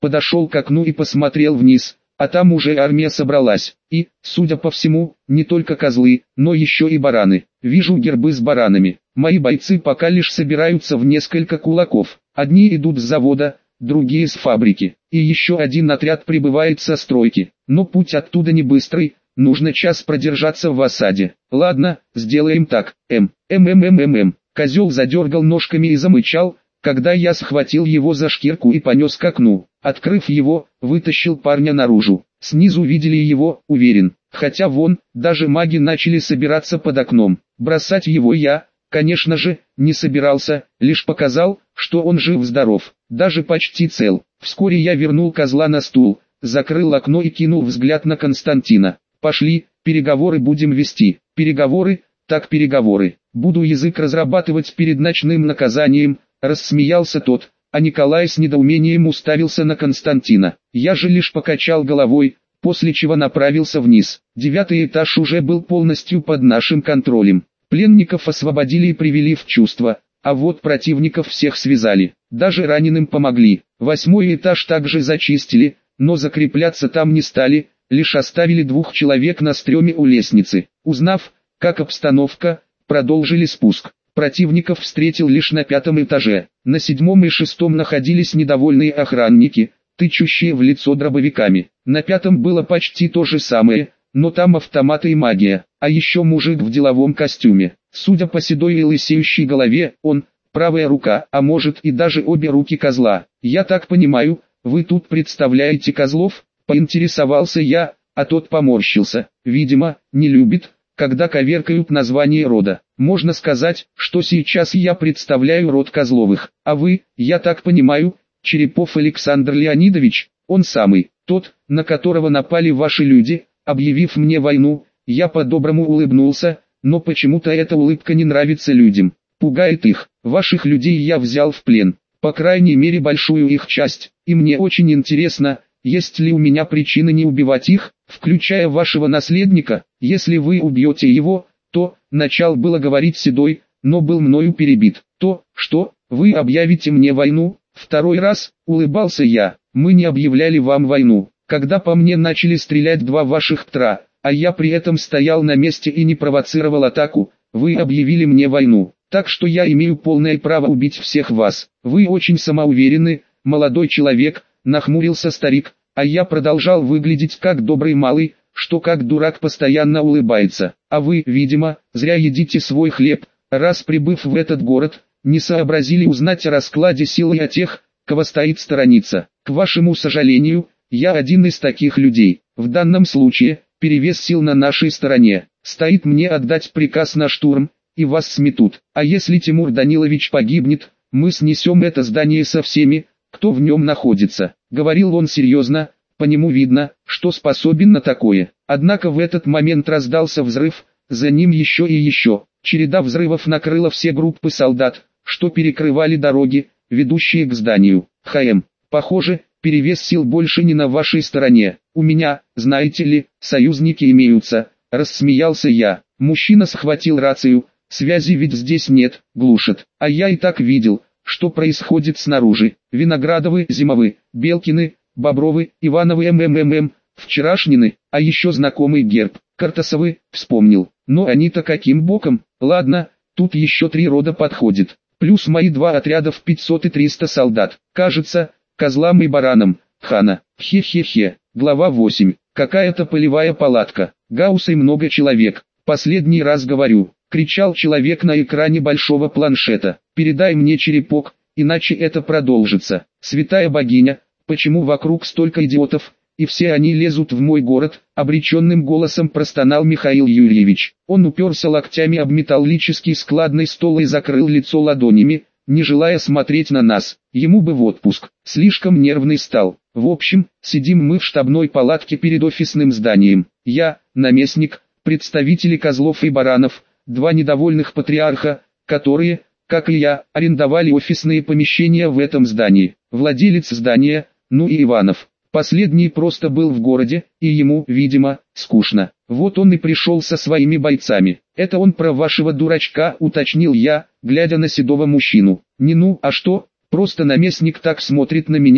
подошел к окну и посмотрел вниз, а там уже армия собралась, и, судя по всему, не только козлы, но еще и бараны. Вижу гербы с баранами. Мои бойцы пока лишь собираются в несколько кулаков. Одни идут с завода, другие с фабрики, и еще один отряд прибывает со стройки. Но путь оттуда не быстрый, нужно час продержаться в осаде. Ладно, сделаем так. М, м, м, м, м, м. Козел задергал ножками и замычал, когда я схватил его за шкирку и понес к окну. Открыв его, вытащил парня наружу. Снизу видели его, уверен. Хотя вон, даже маги начали собираться под окном. Бросать его я, конечно же, не собирался, лишь показал, что он жив-здоров, даже почти цел. Вскоре я вернул козла на стул, закрыл окно и кинул взгляд на Константина. Пошли, переговоры будем вести. Переговоры, так переговоры. Буду язык разрабатывать перед ночным наказанием, рассмеялся тот, а Николай с недоумением уставился на Константина. Я же лишь покачал головой, после чего направился вниз. Девятый этаж уже был полностью под нашим контролем. Пленников освободили и привели в чувство, а вот противников всех связали. Даже раненым помогли. Восьмой этаж также зачистили, но закрепляться там не стали, лишь оставили двух человек на стреме у лестницы. Узнав, как обстановка, продолжили спуск. Противников встретил лишь на пятом этаже. На седьмом и шестом находились недовольные охранники, тычущие в лицо дробовиками. На пятом было почти то же самое, но там автоматы и магия, а еще мужик в деловом костюме. Судя по седой и лысеющей голове, он, правая рука, а может и даже обе руки козла. Я так понимаю, вы тут представляете козлов? Поинтересовался я, а тот поморщился. Видимо, не любит, когда коверкают название рода. Можно сказать, что сейчас я представляю род Козловых. А вы, я так понимаю, Черепов Александр Леонидович, он самый, тот, на которого напали ваши люди, объявив мне войну. Я по-доброму улыбнулся, но почему-то эта улыбка не нравится людям. Пугает их. Ваших людей я взял в плен, по крайней мере большую их часть, и мне очень интересно, есть ли у меня причины не убивать их, включая вашего наследника. Если вы убьете его, то, начал было говорить Седой, но был мною перебит. То, что, вы объявите мне войну? Второй раз, улыбался я, мы не объявляли вам войну, когда по мне начали стрелять два ваших птра, а я при этом стоял на месте и не провоцировал атаку, вы объявили мне войну, так что я имею полное право убить всех вас. Вы очень самоуверенны, молодой человек, нахмурился старик, а я продолжал выглядеть как добрый малый, что как дурак постоянно улыбается. А вы, видимо, зря едите свой хлеб, раз прибыв в этот город, не сообразили узнать о раскладе сил и о тех, кого стоит сторониться. К вашему сожалению, я один из таких людей. В данном случае, перевес сил на нашей стороне. Стоит мне отдать приказ на штурм, и вас сметут. А если Тимур Данилович погибнет, мы снесем это здание со всеми, кто в нем находится. Говорил он серьезно, по нему видно, что способен на такое. Однако в этот момент раздался взрыв, за ним еще и еще. Череда взрывов накрыла все группы солдат, что перекрывали дороги, ведущие к зданию. ХМ, похоже, перевес сил больше не на вашей стороне. У меня, знаете ли, союзники имеются, рассмеялся я. Мужчина схватил рацию, связи ведь здесь нет, глушит. А я и так видел, что происходит снаружи. Виноградовы, Зимовы, Белкины, Бобровы, Ивановы, МММ, вчерашнины, а еще знакомый герб, Картасовы, вспомнил. Но они-то каким боком? Ладно, тут еще три рода подходит. Плюс мои два отряда в пятьсот и триста солдат. Кажется, козлам и баранам, хана. Хе-хе-хе. Глава восемь. Какая-то полевая палатка. Гаусса и много человек. Последний раз говорю, кричал человек на экране большого планшета. Передай мне черепок, иначе это продолжится. Святая богиня, почему вокруг столько идиотов, и все они лезут в мой город, обреченным голосом простонал Михаил Юрьевич. Он уперся локтями об металлический складный стол и закрыл лицо ладонями, не желая смотреть на нас. Ему бы в отпуск, слишком нервный стал. В общем, сидим мы в штабной палатке перед офисным зданием. Я, наместник, представители козлов и баранов, два недовольных патриарха, которые, как и я, арендовали офисные помещения в этом здании. Владелец здания, ну и Иванов. Последний просто был в городе, и ему, видимо, скучно. Вот он и пришел со своими бойцами. Это он про вашего дурачка, уточнил я, глядя на седого мужчину. Не ну, а что, просто наместник так смотрит на меня,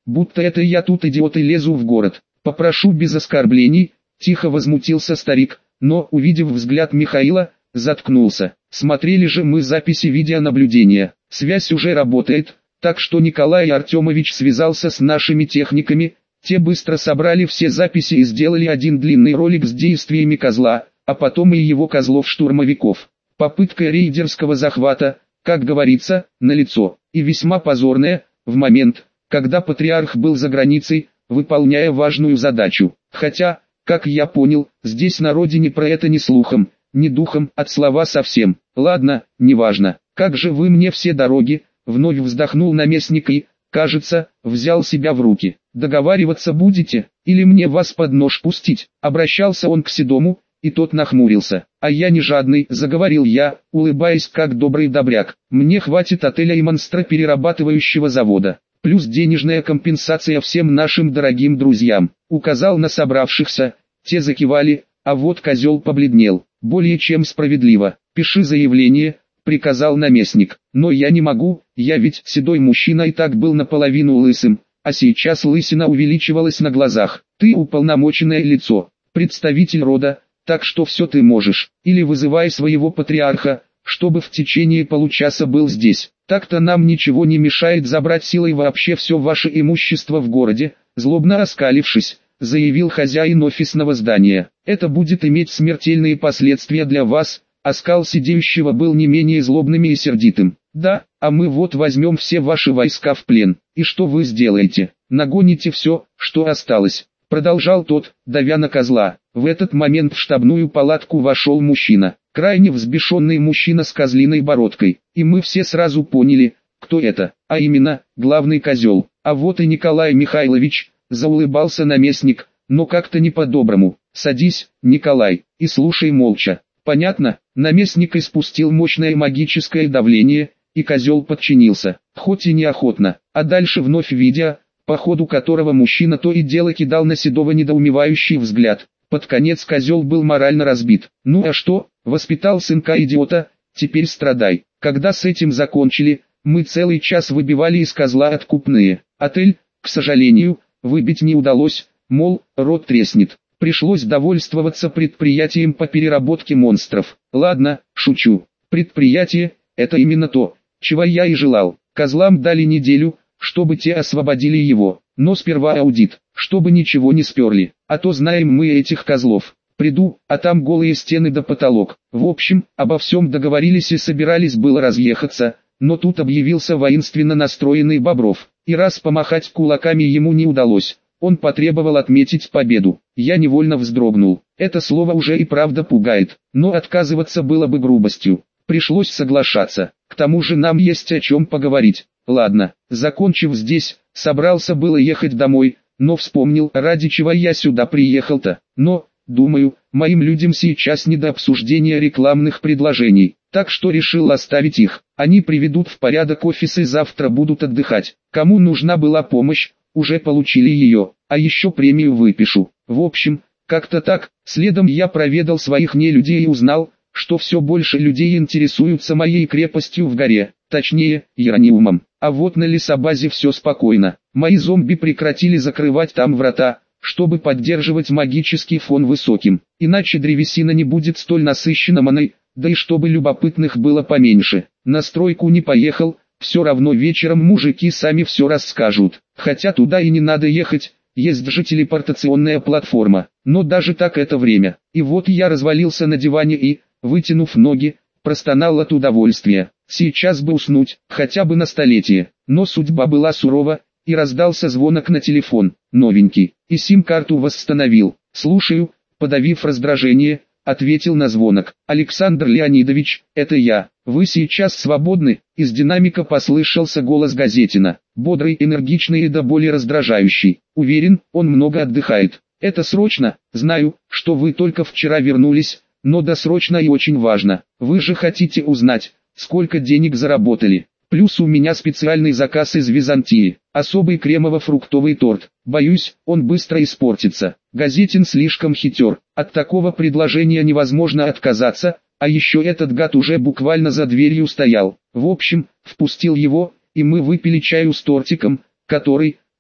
будто это я тут идиот и лезу в город. Попрошу без оскорблений, тихо возмутился старик, но, увидев взгляд Михаила, заткнулся. Смотрели же мы записи видеонаблюдения. Связь уже работает, так что Николай Артемович связался с нашими техниками. Те быстро собрали все записи и сделали один длинный ролик с действиями козла, а потом и его козлов-штурмовиков. Попытка рейдерского захвата, как говорится, налицо, и весьма позорная, в момент, когда патриарх был за границей, выполняя важную задачу. Хотя, как я понял, здесь на родине про это ни слухом, ни духом, от слова совсем. Ладно, неважно. Как же вы мне все дороги, вновь вздохнул наместник и, кажется, взял себя в руки. Договариваться будете, или мне вас под нож пустить? Обращался он к Седому, и тот нахмурился. А я не жадный, заговорил я, улыбаясь как добрый добряк. Мне хватит отеля и монстроперерабатывающего завода. Плюс денежная компенсация всем нашим дорогим друзьям. Указал на собравшихся, те закивали, а вот козел побледнел. Более чем справедливо. Пиши заявление, приказал наместник. Но я не могу, я ведь седой мужчина и так был наполовину лысым, а сейчас лысина увеличивалась на глазах. Ты уполномоченное лицо, представитель рода, так что все ты можешь. Или вызывай своего патриарха, чтобы в течение получаса был здесь. Так-то нам ничего не мешает забрать силой вообще все ваше имущество в городе, злобно оскалившись, заявил хозяин офисного здания. Это будет иметь смертельные последствия для вас. Оскал сидеющего был не менее злобным и сердитым. Да, а мы вот возьмем все ваши войска в плен. И что вы сделаете? Нагоните все, что осталось. Продолжал тот, давя на козла. В этот момент в штабную палатку вошел мужчина. Крайне взбешенный мужчина с козлиной бородкой. И мы все сразу поняли, кто это. А именно, главный козел. А вот и Николай Михайлович, заулыбался наместник, но как-то не по-доброму. Садись, Николай, и слушай молча. Понятно? Наместник испустил мощное магическое давление, и козел подчинился, хоть и неохотно. А дальше вновь видя, по ходу которого мужчина то и дело кидал на Седова недоумевающий взгляд. Под конец козел был морально разбит. Ну а что, воспитал сынка-идиота, теперь страдай. Когда с этим закончили, мы целый час выбивали из козла откупные. Отель, к сожалению, выбить не удалось, мол, рот треснет. Пришлось довольствоваться предприятием по переработке монстров. Ладно, шучу. Предприятие – это именно то, чего я и желал. Козлам дали неделю, чтобы те освободили его. Но сперва аудит, чтобы ничего не сперли. А то знаем мы этих козлов. Приду, а там голые стены да потолок. В общем, обо всем договорились и собирались было разъехаться. Но тут объявился воинственно настроенный Бобров. И раз помахать кулаками ему не удалось, он потребовал отметить победу. Я невольно вздрогнул. Это слово уже и правда пугает, но отказываться было бы грубостью. Пришлось соглашаться. К тому же нам есть о чем поговорить. Ладно, закончив здесь, собрался было ехать домой, но вспомнил, ради чего я сюда приехал-то. Но, думаю, моим людям сейчас не до обсуждения рекламных предложений, так что решил оставить их. Они приведут в порядок офис и завтра будут отдыхать. Кому нужна была помощь, уже получили ее, а еще премию выпишу. В общем, как-то так. Следом я проведал своих нелюдей и узнал, что все больше людей интересуются моей крепостью в горе, точнее, Ярониумом. А вот на лесобазе все спокойно. Мои зомби прекратили закрывать там врата, чтобы поддерживать магический фон высоким. Иначе древесина не будет столь насыщена маной, да и чтобы любопытных было поменьше. На стройку не поехал. Все равно вечером мужики сами все расскажут, хотя туда и не надо ехать, есть же телепортационная платформа, но даже так это время. И вот я развалился на диване и, вытянув ноги, простонал от удовольствия. Сейчас бы уснуть, хотя бы на столетие, но судьба была сурова, и раздался звонок на телефон, новенький, и сим-карту восстановил. Слушаю, подавив раздражение, ответил на звонок. Александр Леонидович, это я. Вы сейчас свободны? Из динамика послышался голос Газетина. Бодрый, энергичный и до боли раздражающий. Уверен, он много отдыхает. Это срочно? Знаю, что вы только вчера вернулись, но досрочно и очень важно. Вы же хотите узнать, сколько денег заработали. Плюс у меня специальный заказ из Византии. Особый кремово-фруктовый торт. Боюсь, он быстро испортится. Газетин слишком хитер. От такого предложения невозможно отказаться, а еще этот гад уже буквально за дверью стоял. В общем, впустил его, и мы выпили чаю с тортиком, который, к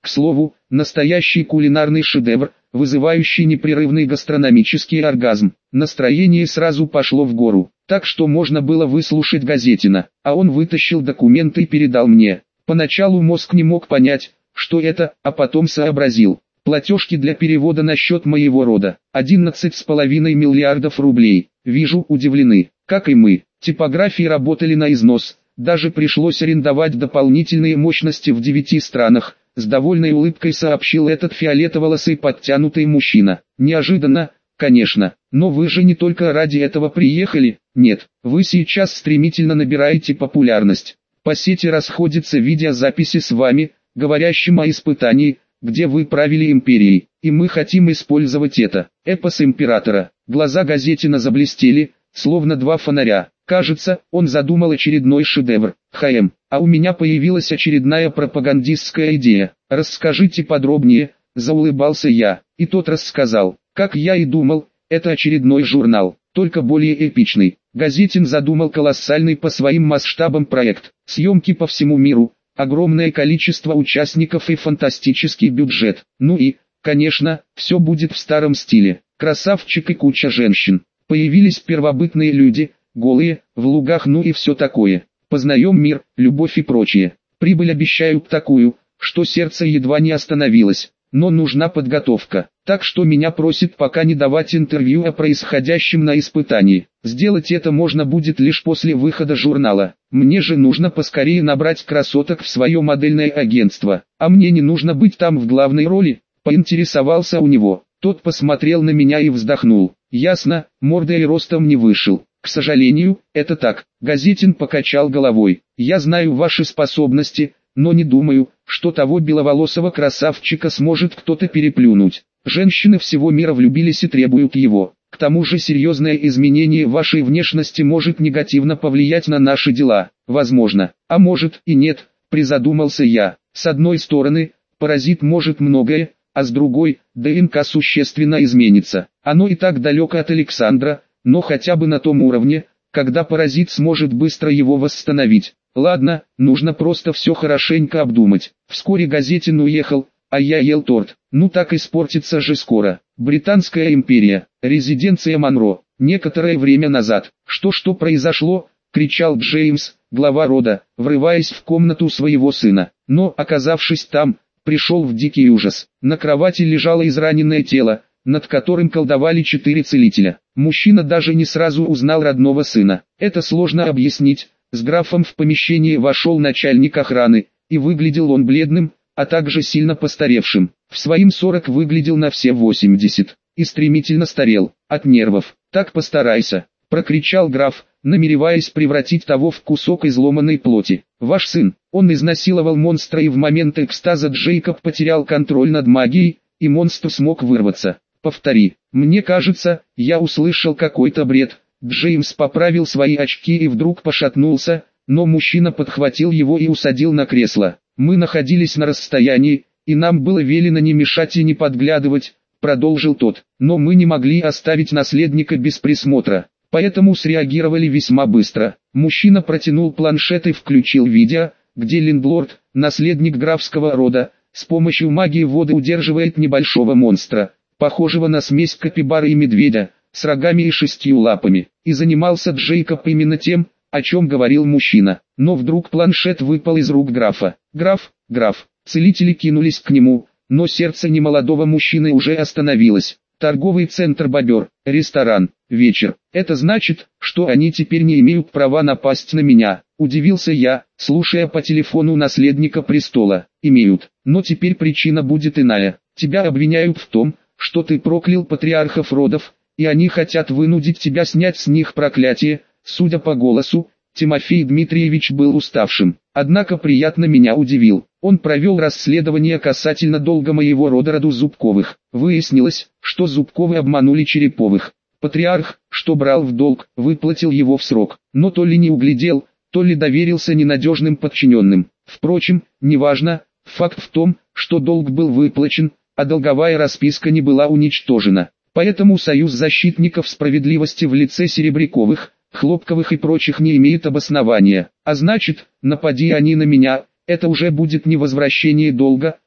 К слову, настоящий кулинарный шедевр, вызывающий непрерывный гастрономический оргазм. Настроение сразу пошло в гору, так что можно было выслушать Газетина, а он вытащил документы и передал мне. Поначалу мозг не мог понять, что это, а потом сообразил. Платежки для перевода на счет моего рода. одиннадцать с половиной миллиардов рублей. Вижу, удивлены. Как и мы. Типографии работали на износ. Даже пришлось арендовать дополнительные мощности в девяти странах. С довольной улыбкой сообщил этот фиолетоволосый подтянутый мужчина. Неожиданно, конечно. Но вы же не только ради этого приехали. Нет, вы сейчас стремительно набираете популярность. По сети расходятся видеозаписи с вами, говорящим о испытании, где вы правили империей, и мы хотим использовать это. Эпос императора. Глаза Газетина заблестели, словно два фонаря. Кажется, он задумал очередной шедевр. ХМ. А у меня появилась очередная пропагандистская идея. Расскажите подробнее, заулыбался я. И тот рассказал. Как я и думал, это очередной журнал, только более эпичный. Газетин задумал колоссальный по своим масштабам проект. Съемки по всему миру. Огромное количество участников и фантастический бюджет. Ну и, конечно, все будет в старом стиле. Красавчик и куча женщин. Появились первобытные люди, голые, в лугах, ну и все такое. Познаем мир, любовь и прочее. Прибыль обещают такую, что сердце едва не остановилось. Но нужна подготовка. Так что меня просят пока не давать интервью о происходящем на испытании. Сделать это можно будет лишь после выхода журнала. Мне же нужно поскорее набрать красоток в свое модельное агентство. А мне не нужно быть там в главной роли, поинтересовался у него. Тот посмотрел на меня и вздохнул. Ясно, мордой и ростом не вышел. К сожалению, это так. Газетин покачал головой. Я знаю ваши способности, но не думаю, что того беловолосого красавчика сможет кто-то переплюнуть. Женщины всего мира влюбились и требуют его. К тому же серьезное изменение вашей внешности может негативно повлиять на наши дела. Возможно, а может и нет, призадумался я. С одной стороны, паразит может многое, а с другой, ДНК существенно изменится. Оно и так далеко от Александра, но хотя бы на том уровне, когда паразит сможет быстро его восстановить. Ладно, нужно просто все хорошенько обдумать. Вскоре Газетин уехал, а я ел торт. Ну так испортится же скоро. Британская империя, резиденция Монро. Некоторое время назад. Что-что произошло? Кричал Джеймс, глава рода, врываясь в комнату своего сына. Но, оказавшись там, пришел в дикий ужас. На кровати лежало израненное тело, над которым колдовали четыре целителя. Мужчина даже не сразу узнал родного сына. Это сложно объяснить. С графом в помещение вошел начальник охраны, и выглядел он бледным, а также сильно постаревшим. В своим сорок выглядел на все восемьдесят, и стремительно старел, от нервов. «Так постарайся», — прокричал граф, намереваясь превратить того в кусок изломанной плоти. «Ваш сын, он изнасиловал монстра, и в момент экстаза Джейкоб потерял контроль над магией, и монстр смог вырваться. Повтори, мне кажется, я услышал какой-то бред». Джеймс поправил свои очки и вдруг пошатнулся, но мужчина подхватил его и усадил на кресло. «Мы находились на расстоянии, и нам было велено не мешать и не подглядывать», — продолжил тот. «Но мы не могли оставить наследника без присмотра, поэтому среагировали весьма быстро». Мужчина протянул планшет и включил видео, где лендлорд, наследник графского рода, с помощью магии воды удерживает небольшого монстра, похожего на смесь капибары и медведя, с рогами и шестью лапами. И занимался Джейкоб именно тем, о чем говорил мужчина. Но вдруг планшет выпал из рук графа. «Граф, граф!» Целители кинулись к нему, но сердце немолодого мужчины уже остановилось. Торговый центр «Бобер», ресторан, вечер. «Это значит, что они теперь не имеют права напасть на меня», — удивился я, слушая по телефону наследника престола. «Имеют, но теперь причина будет иная. Тебя обвиняют в том, что ты проклял патриархов родов, и они хотят вынудить тебя снять с них проклятие». Судя по голосу, Тимофей Дмитриевич был уставшим, однако приятно меня удивил. Он провел расследование касательно долга моего рода роду Зубковых. Выяснилось, что Зубковы обманули Череповых. Патриарх, что брал в долг, выплатил его в срок, но то ли не углядел, то ли доверился ненадежным подчиненным. Впрочем, неважно, факт в том, что долг был выплачен, а долговая расписка не была уничтожена. Поэтому Союз защитников справедливости в лице Серебряковых, Хлопковых и прочих не имеет обоснования. А значит, напади они на меня, это уже будет не возвращение долга,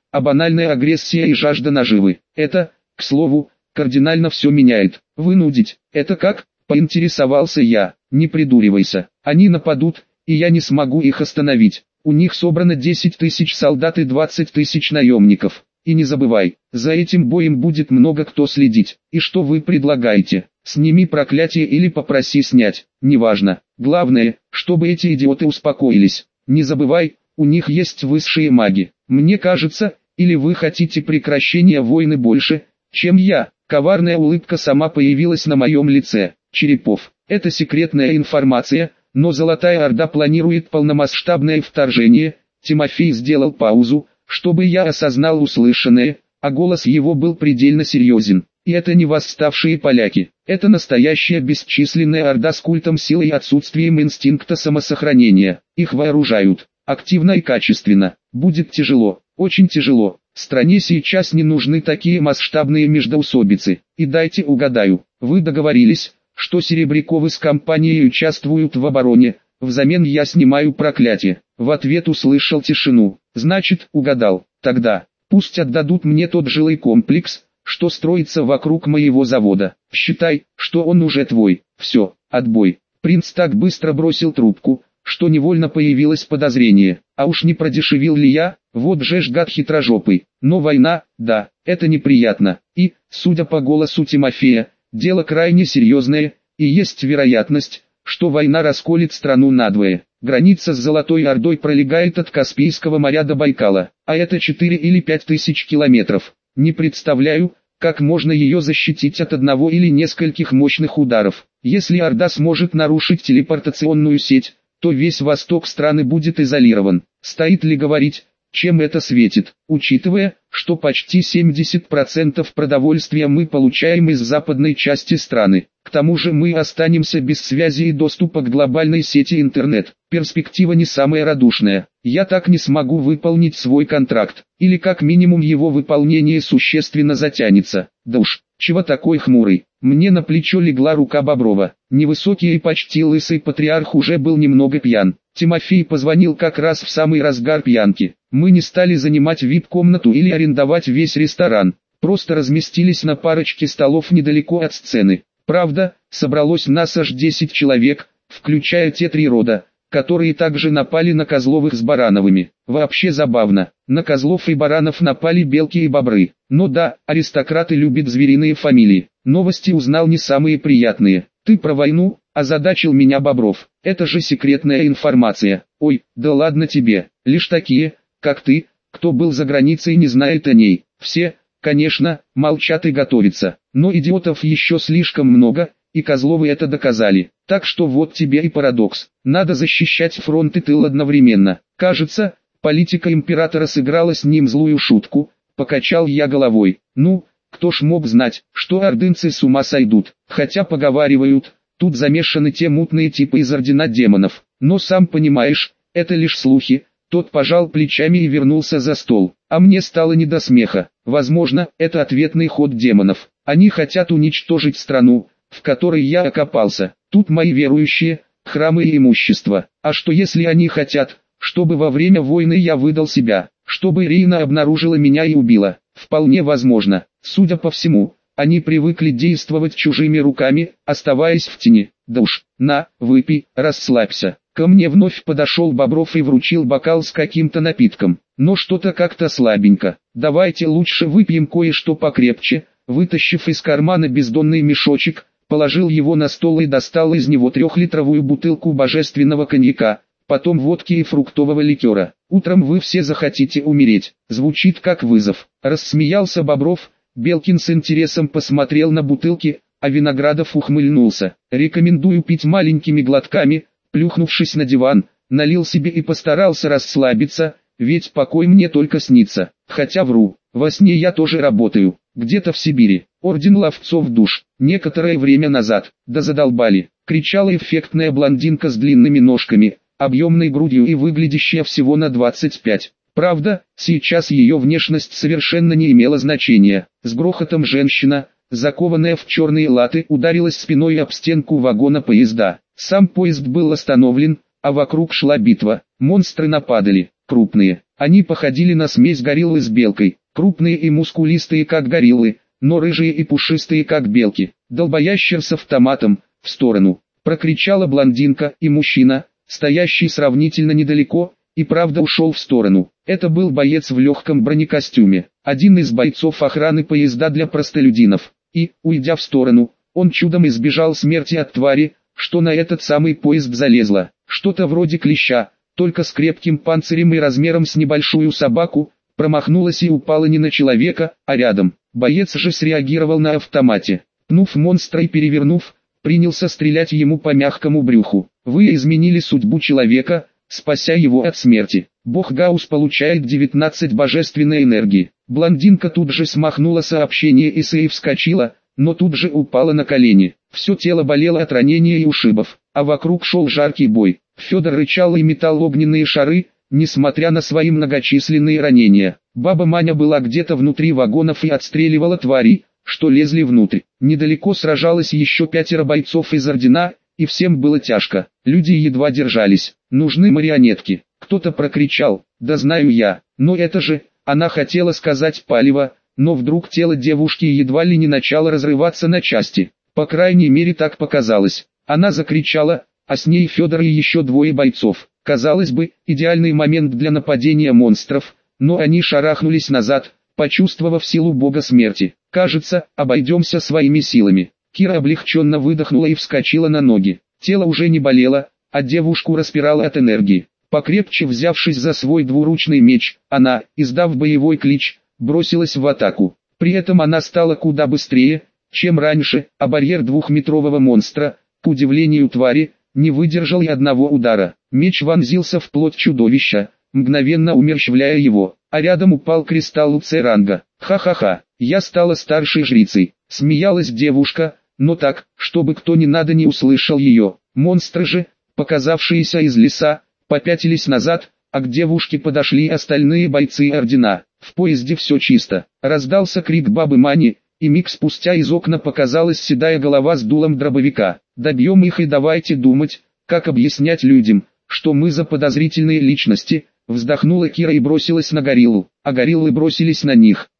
а банальная агрессия и жажда наживы. Это, к слову, кардинально все меняет. Вынудить, это как? Поинтересовался я. Не придуривайся, они нападут, и я не смогу их остановить. У них собрано десять тысяч солдат и двадцать тысяч наемников. И не забывай, за этим боем будет много кто следить. И что вы предлагаете? Сними проклятие или попроси снять, неважно. Главное, чтобы эти идиоты успокоились. Не забывай, у них есть высшие маги. Мне кажется, или вы хотите прекращения войны больше, чем я? Коварная улыбка сама появилась на моем лице. Черепов, это секретная информация, но Золотая Орда планирует полномасштабное вторжение. Тимофей сделал паузу, чтобы я осознал услышанное, а голос его был предельно серьезен. И это не восставшие поляки, это настоящая бесчисленная орда с культом силы и отсутствием инстинкта самосохранения. Их вооружают, активно и качественно. Будет тяжело, очень тяжело. Стране сейчас не нужны такие масштабные междоусобицы. И дайте угадаю, вы договорились, что Серебряковы с компанией участвуют в обороне, взамен я снимаю проклятие. В ответ услышал тишину. Значит, угадал. Тогда, пусть отдадут мне тот жилой комплекс, что строится вокруг моего завода. Считай, что он уже твой. Все, отбой. Принц так быстро бросил трубку, что невольно появилось подозрение. А уж не продешевил ли я? Вот же ж гад хитрожопый. Но война, да, это неприятно. И, судя по голосу Тимофея, дело крайне серьезное, и есть вероятность, что война расколет страну надвое. Граница с Золотой Ордой пролегает от Каспийского моря до Байкала, а это четыре или пять тысяч километров. Не представляю, как можно ее защитить от одного или нескольких мощных ударов. Если Орда сможет нарушить телепортационную сеть, то весь восток страны будет изолирован. Стоит ли говорить, чем это светит, учитывая, что почти семьдесят процентов продовольствия мы получаем из западной части страны. К тому же мы останемся без связи и доступа к глобальной сети интернет. Перспектива не самая радушная. Я так не смогу выполнить свой контракт, или как минимум его выполнение существенно затянется. Да уж, чего такой хмурый? Мне на плечо легла рука Боброва. Невысокий и почти лысый патриарх уже был немного пьян. Тимофей позвонил как раз в самый разгар пьянки. Мы не стали занимать ви ай пи-комнату или арендовать весь ресторан, просто разместились на парочке столов недалеко от сцены. Правда, собралось нас аж десять человек, включая те три рода, которые также напали на Козловых с Барановыми. Вообще забавно, на Козлов и Баранов напали белки и бобры. Но да, аристократы любят звериные фамилии. Новости узнал не самые приятные. Ты про войну? Озадачил меня Бобров. Это же секретная информация. Ой, да ладно тебе, лишь такие, как ты, кто был за границей, не знает о ней. Все, конечно, молчат и готовятся. Но идиотов еще слишком много, и Козловы это доказали. Так что вот тебе и парадокс. Надо защищать фронт и тыл одновременно. Кажется, политика императора сыграла с ним злую шутку. Покачал я головой. Ну, кто ж мог знать, что ордынцы с ума сойдут. Хотя поговаривают, тут замешаны те мутные типы из ордена демонов. Но сам понимаешь, это лишь слухи. Тот пожал плечами и вернулся за стол. А мне стало не до смеха. Возможно, это ответный ход демонов. Они хотят уничтожить страну, в которой я окопался. Тут мои верующие, храмы и имущество. А что если они хотят, чтобы во время войны я выдал себя, чтобы Ирина обнаружила меня и убила? Вполне возможно. Судя по всему, они привыкли действовать чужими руками, оставаясь в тени. Да уж, на, выпей, расслабься. Ко мне вновь подошел Бобров и вручил бокал с каким-то напитком. Но что-то как-то слабенько. Давайте лучше выпьем кое-что покрепче. Вытащив из кармана бездонный мешочек, положил его на стол и достал из него трехлитровую бутылку божественного коньяка, потом водки и фруктового ликера. Утром вы все захотите умереть. Звучит как вызов. Рассмеялся Бобров. Белкин с интересом посмотрел на бутылки, а Виноградов ухмыльнулся. Рекомендую пить маленькими глотками. Плюхнувшись на диван, налил себе и постарался расслабиться, ведь покой мне только снится. Хотя вру, во сне я тоже работаю, где-то в Сибири. Орден ловцов душ. Некоторое время назад, да задолбали, кричала эффектная блондинка с длинными ножками, объемной грудью и выглядящая всего на двадцать пять. Правда, сейчас ее внешность совершенно не имела значения. С грохотом женщина, закованная в черные латы, ударилась спиной об стенку вагона поезда. Сам поезд был остановлен, а вокруг шла битва. Монстры нападали, крупные, Они походили на смесь гориллы с белкой, крупные и мускулистые как гориллы, но рыжие и пушистые как белки. «Долбоящер с автоматом, в сторону!» — прокричала блондинка, и мужчина, стоящий сравнительно недалеко, и правда ушел в сторону. Это был боец в легком бронекостюме, один из бойцов охраны поезда для простолюдинов, и, уйдя в сторону, он чудом избежал смерти от твари, что на этот самый поезд залезла. Что-то вроде клеща, только с крепким панцирем и размером с небольшую собаку, промахнулась и упала не на человека, а рядом. Боец же среагировал на автомате. Пнув монстра и перевернув, принялся стрелять ему по мягкому брюху. Вы изменили судьбу человека, спася его от смерти. Бог Гаус получает девятнадцать божественной энергии. Блондинка тут же смахнула сообщение и сейв вскочила, но тут же упала на колени. Все тело болело от ранения и ушибов, а вокруг шел жаркий бой. Федор рычал и метал огненные шары, несмотря на свои многочисленные ранения. Баба Маня была где-то внутри вагонов и отстреливала тварей, что лезли внутрь. Недалеко сражалось еще пятеро бойцов из Ордена, и всем было тяжко. Люди едва держались. Нужны марионетки. Кто-то прокричал: «Да знаю я». Но это же, она хотела сказать палево, но вдруг тело девушки едва ли не начало разрываться на части. По крайней мере так показалось. Она закричала, а с ней Федор и еще двое бойцов. Казалось бы, идеальный момент для нападения монстров, но они шарахнулись назад, почувствовав силу бога смерти. «Кажется, обойдемся своими силами». Кира облегченно выдохнула и вскочила на ноги. Тело уже не болело, а девушку распирало от энергии. Покрепче взявшись за свой двуручный меч, она, издав боевой клич, бросилась в атаку. При этом она стала куда быстрее, чем раньше, а барьер двухметрового монстра, к удивлению твари, не выдержал и одного удара. Меч вонзился в плоть чудовища, мгновенно умерщвляя его, а рядом упал кристалл С-ранга. «Ха-ха-ха, я стала старшей жрицей», — смеялась девушка, но так, чтобы кто ни надо не услышал ее. Монстры же, показавшиеся из леса, попятились назад, а к девушке подошли остальные бойцы Ордена. В поезде все чисто. Раздался крик бабы Мани, и миг спустя из окна показалась седая голова с дулом дробовика. «Добьем их и давайте думать, как объяснять людям, что мы за подозрительные личности», — вздохнула Кира и бросилась на гориллу, а гориллы бросились на них.